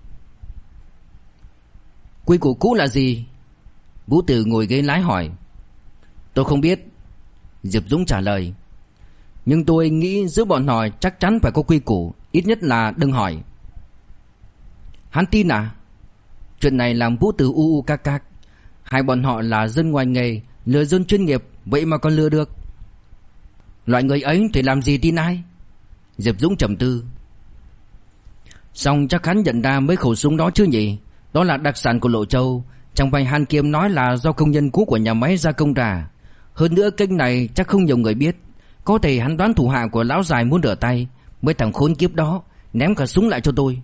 Quy củ cũ là gì? Vũ Tử ngồi ghế lái hỏi. Tôi không biết, Diệp Dũng trả lời. Nhưng tôi nghĩ giữa bọn họ chắc chắn phải có quy củ, ít nhất là đừng hỏi. Hắn tin à? Chuyện này làm Vũ Tử u cạc cạc. Hai bọn họ là dân ngoài nghề, lừa dân chuyên nghiệp, vậy mà còn lừa được. Loại người ấy thì làm gì tin ai? Diệp Dũng trầm tư. Xong chắc hắn nhận ra mấy khẩu súng đó chứ nhỉ? Đó là đặc sản của Lộ Châu. Chẳng phải Hàn Kiệm nói là do công nhân cũ của nhà máy gia công ra. Hơn nữa kênh này chắc không nhiều người biết. Có thể hắn đoán thủ hạ của lão già muốn rửa tay. Mấy thằng khốn kiếp đó ném cả súng lại cho tôi.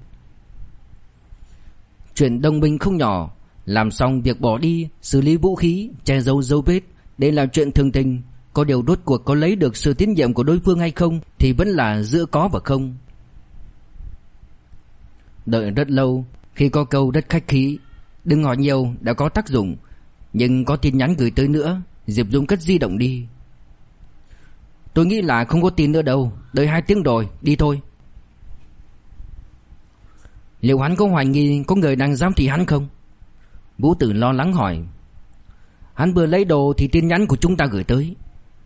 Chuyện đồng minh không nhỏ. Làm xong việc bỏ đi, xử lý vũ khí, che giấu dấu vết, đây là chuyện thường tình. Có điều rốt cuộc có lấy được sự tín nhiệm của đối phương hay không thì vẫn là giữa có và không. Đợi rất lâu, khi có câu rất khách khí: đừng hỏi nhiều đã có tác dụng. Nhưng có tin nhắn gửi tới nữa. Diệp Dũng cất di động đi. Tôi nghĩ là không có tin nữa đâu. Đợi 2 tiếng rồi, đi thôi. Liệu hắn có hoài nghi có người đang giám thị hắn không? Vũ Tử lo lắng hỏi. Hắn vừa lấy đồ thì tin nhắn của chúng ta gửi tới.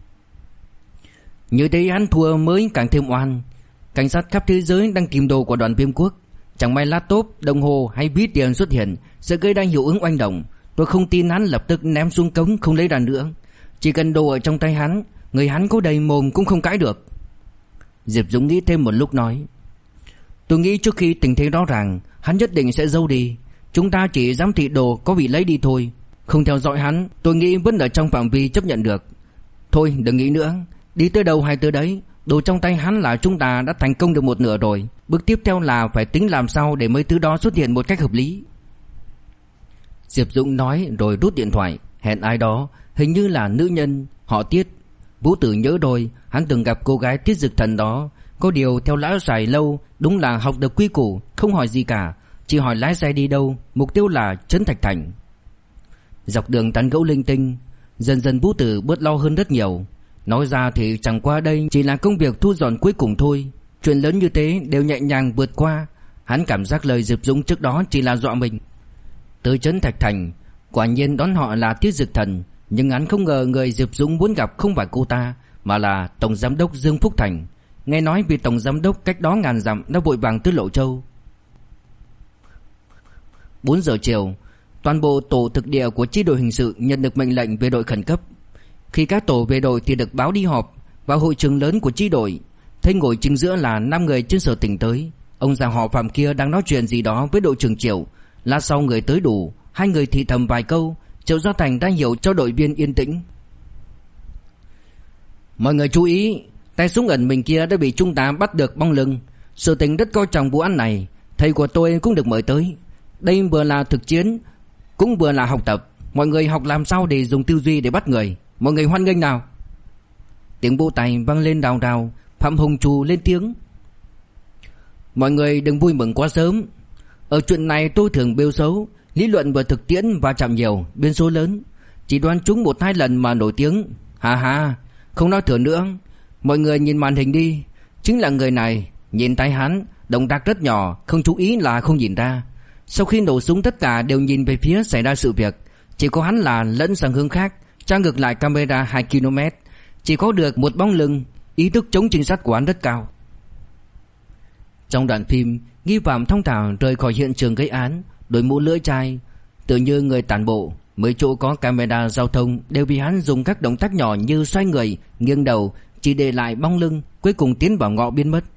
Như thế hắn thua mới càng thêm oan. Cảnh sát khắp thế giới đang tìm đồ của Đoàn Viêm Quốc. Chẳng may laptop, đồng hồ hay ví tiền xuất hiện sẽ gây ra hiệu ứng oanh động. Tôi không tin hắn lập tức ném xuống cống không lấy ra nữa. Chỉ cần đồ ở trong tay hắn, người hắn có đầy mồm cũng không cãi được. Diệp Dũng nghĩ thêm một lúc nói. Tôi nghĩ trước khi tình thế rõ ràng, hắn nhất định sẽ giấu đi. Chúng ta chỉ giám thị đồ có bị lấy đi thôi. Không theo dõi hắn, tôi nghĩ vẫn ở trong phạm vi chấp nhận được. Thôi đừng nghĩ nữa, đi tới đâu hay tới đấy. Đồ trong tay hắn là chúng ta đã thành công được một nửa rồi. Bước tiếp theo là phải tính làm sao để mấy thứ đó xuất hiện một cách hợp lý. Diệp Dũng nói rồi rút điện thoại. Hẹn ai đó, hình như là nữ nhân, họ Tiết. Vũ Tử nhớ rồi, hắn từng gặp cô gái Tiết Dực Thần đó. Có điều theo lão xài lâu, đúng là học được quy củ, không hỏi gì cả, chỉ hỏi lái xe đi đâu, mục tiêu là Trấn Thạch Thành. Dọc đường tán gẫu linh tinh, dần dần Vũ Tử bớt lo hơn rất nhiều. Nói ra thì chẳng qua đây chỉ là công việc thu dọn cuối cùng thôi. Chuyện lớn như thế đều nhẹ nhàng vượt qua. Hắn cảm giác lời Diệp Dũng trước đó chỉ là dọa mình. Tới Trấn Thạch Thành, quả nhiên đón họ là Tiết Dực Thần. Nhưng hắn không ngờ người Diệp Dũng muốn gặp không phải cô ta, mà là Tổng Giám đốc Dương Phúc Thành. Nghe nói vì Tổng Giám đốc cách đó ngàn dặm đã vội vàng tới Lộ Châu. 4 giờ chiều, toàn bộ tổ thực địa của chi đội hình sự nhận được mệnh lệnh về đội khẩn cấp. Khi các tổ về đội thì được báo đi họp. Vào hội trường lớn của chi đội, thấy ngồi chính giữa là 5 người trên sở tỉnh tới. Ông già họ Phạm kia đang nói chuyện gì đó với đội trưởng Triệu. Lát sau người tới đủ, 2 người thì thầm vài câu. Triệu Gia Thành đã hiểu cho đội viên yên tĩnh. Mọi người chú ý, tay súng ẩn mình kia đã bị chúng ta bắt được bong lưng. Sở tỉnh rất coi trọng vụ án này. Thầy của tôi cũng được mời tới. Đây vừa là thực chiến, cũng vừa là học tập. Mọi người học làm sao để dùng tư duy để bắt người. Mọi người hoan nghênh nào. Tiếng vỗ tay vang lên rào rào. Phạm Hồng Trù lên tiếng: "Mọi người đừng vui mừng quá sớm. Ở chuyện này tôi thường bêu xấu, lý luận và thực tiễn va chạm nhiều, biên số lớn. Chỉ đoán trúng 1-2 lần mà nổi tiếng. Hà hà, không nói thừa nữa. Mọi người nhìn màn hình đi. Chính là người này. Nhìn tay hắn, động tác rất nhỏ, không chú ý là không nhìn ra. Sau khi nổ súng tất cả đều nhìn về phía xảy ra sự việc. Chỉ có hắn là lẫn sang hướng khác, tra ngược lại camera 2 km. Chỉ có được một bóng lưng. Ý thức chống trinh sát của hắn rất cao." Trong đoạn phim, nghi phạm thong thả rời khỏi hiện trường gây án, đội mũ lưỡi chai, tự như người tản bộ. Mấy chỗ có camera giao thông đều bị hắn dùng các động tác nhỏ như xoay người, nghiêng đầu, chỉ để lại bóng lưng, cuối cùng tiến vào ngõ biến mất.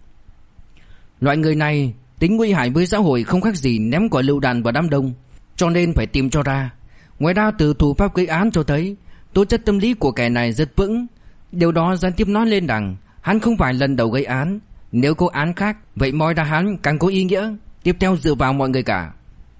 Loại người này tính nguy hại với xã hội không khác gì ném quả lựu đạn vào đám đông, cho nên phải tìm cho ra. Ngoài ra từ thủ pháp gây án cho thấy tố chất tâm lý của kẻ này rất vững. Điều đó gián tiếp nói lên rằng hắn không phải lần đầu gây án. Nếu có án khác, vậy moi ra hắn càng có ý nghĩa. Tiếp theo dựa vào mọi người cả.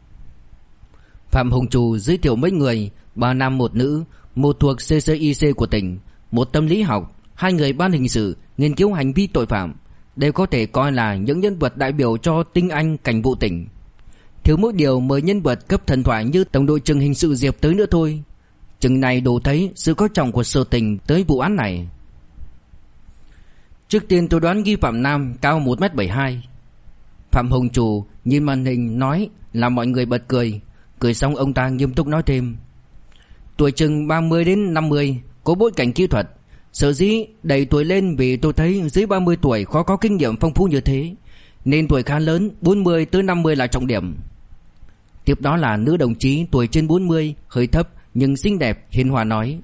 Phạm Hồng Trù giới thiệu mấy người: 3 nam 1 nữ, một thuộc CCIC của tỉnh, một tâm lý học, 2 người ban hình sự nghiên cứu hành vi tội phạm. Đây có thể coi là những nhân vật đại biểu cho tinh anh cảnh vụ tỉnh. Thiếu mỗi điều mời nhân vật cấp thần thoại như tổng đội trưởng hình sự Diệp tới nữa thôi. Chừng này đủ thấy sự coi trọng của sở tỉnh tới vụ án này. Trước tiên tôi đoán nghi phạm nam cao 1m72. Phạm Hồng Trù nhìn màn hình nói làm mọi người bật cười. Cười xong ông ta nghiêm túc nói thêm: "Tuổi chừng 30 đến 50, có bối cảnh kỹ thuật. Sở dĩ đẩy tuổi lên vì tôi thấy dưới 30 tuổi khó có kinh nghiệm phong phú như thế, nên tuổi khá lớn, 40 tới 50 là trọng điểm." Tiếp đó là nữ đồng chí tuổi trên 40, hơi thấp nhưng xinh đẹp, hiền hòa nói: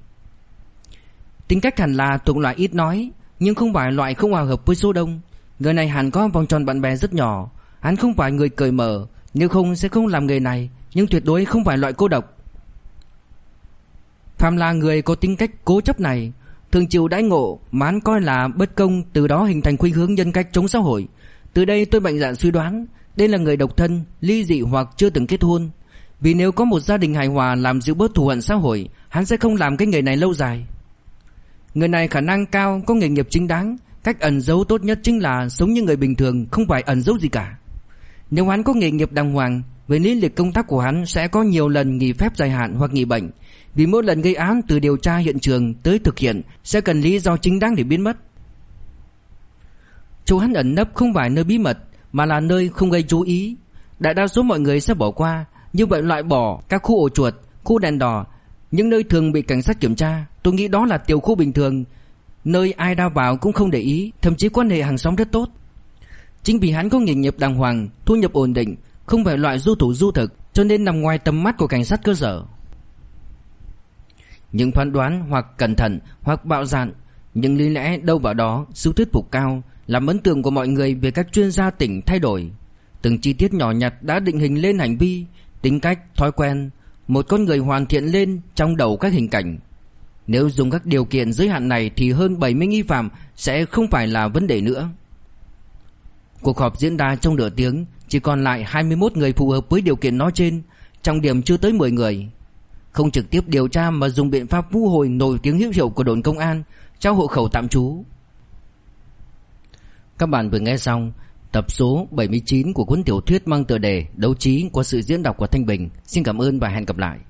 "Tính cách hẳn là thuộc loại ít nói, nhưng không phải loại không hòa hợp với số đông. Người này hẳn có vòng tròn bạn bè rất nhỏ. Hắn không phải người cởi mở, nếu không sẽ không làm nghề này, nhưng tuyệt đối không phải loại cô độc. Phạm là người có tính cách cố chấp này, thường chịu đãi ngộ mà hắn coi là bất công, từ đó hình thành khuynh hướng nhân cách chống xã hội. Từ đây tôi mạnh dạn suy đoán đây là người độc thân, ly dị hoặc chưa từng kết hôn. Vì nếu có một gia đình hài hòa làm dịu bớt thù hận xã hội, hắn sẽ không làm cái nghề này lâu dài. Người này khả năng cao, có nghề nghiệp chính đáng. Cách ẩn giấu tốt nhất chính là sống như người bình thường, không phải ẩn giấu gì cả. Nếu hắn có nghề nghiệp đàng hoàng, về lý lịch công tác của hắn sẽ có nhiều lần nghỉ phép dài hạn hoặc nghỉ bệnh. Vì mỗi lần gây án từ điều tra hiện trường tới thực hiện sẽ cần lý do chính đáng để biến mất. Chỗ hắn ẩn nấp không phải nơi bí mật, mà là nơi không gây chú ý. Đại đa số mọi người sẽ bỏ qua. Như vậy loại bỏ các khu ổ chuột, khu đèn đỏ, những nơi thường bị cảnh sát kiểm tra. Tôi nghĩ đó là tiểu khu bình thường, nơi ai ra vào cũng không để ý, thậm chí quan hệ hàng xóm rất tốt. Chính vì hắn có nghề nghiệp đàng hoàng, thu nhập ổn định, không phải loại du thủ du thực, cho nên nằm ngoài tầm mắt của cảnh sát cơ sở. Những phán đoán hoặc cẩn thận hoặc bạo dạn, nhưng lý lẽ đâu vào đó, sự thuyết phục cao, làm ấn tượng của mọi người về các chuyên gia tỉnh thay đổi. Từng chi tiết nhỏ nhặt đã định hình lên hành vi, tính cách, thói quen, một con người hoàn thiện lên trong đầu các hình cảnh. Nếu dùng các điều kiện giới hạn này thì hơn 70 nghi phạm sẽ không phải là vấn đề nữa. Cuộc họp diễn ra trong nửa tiếng, chỉ còn lại 21 người phù hợp với điều kiện nói trên, trong điểm chưa tới 10 người. Không trực tiếp điều tra mà dùng biện pháp thu hồi nổi tiếng hữu hiệu của đồn công an, trao hộ khẩu tạm trú. Các bạn vừa nghe xong tập số 79 của cuốn tiểu thuyết mang tựa đề Đấu trí qua sự diễn đọc của Thanh Bình. Xin cảm ơn và hẹn gặp lại.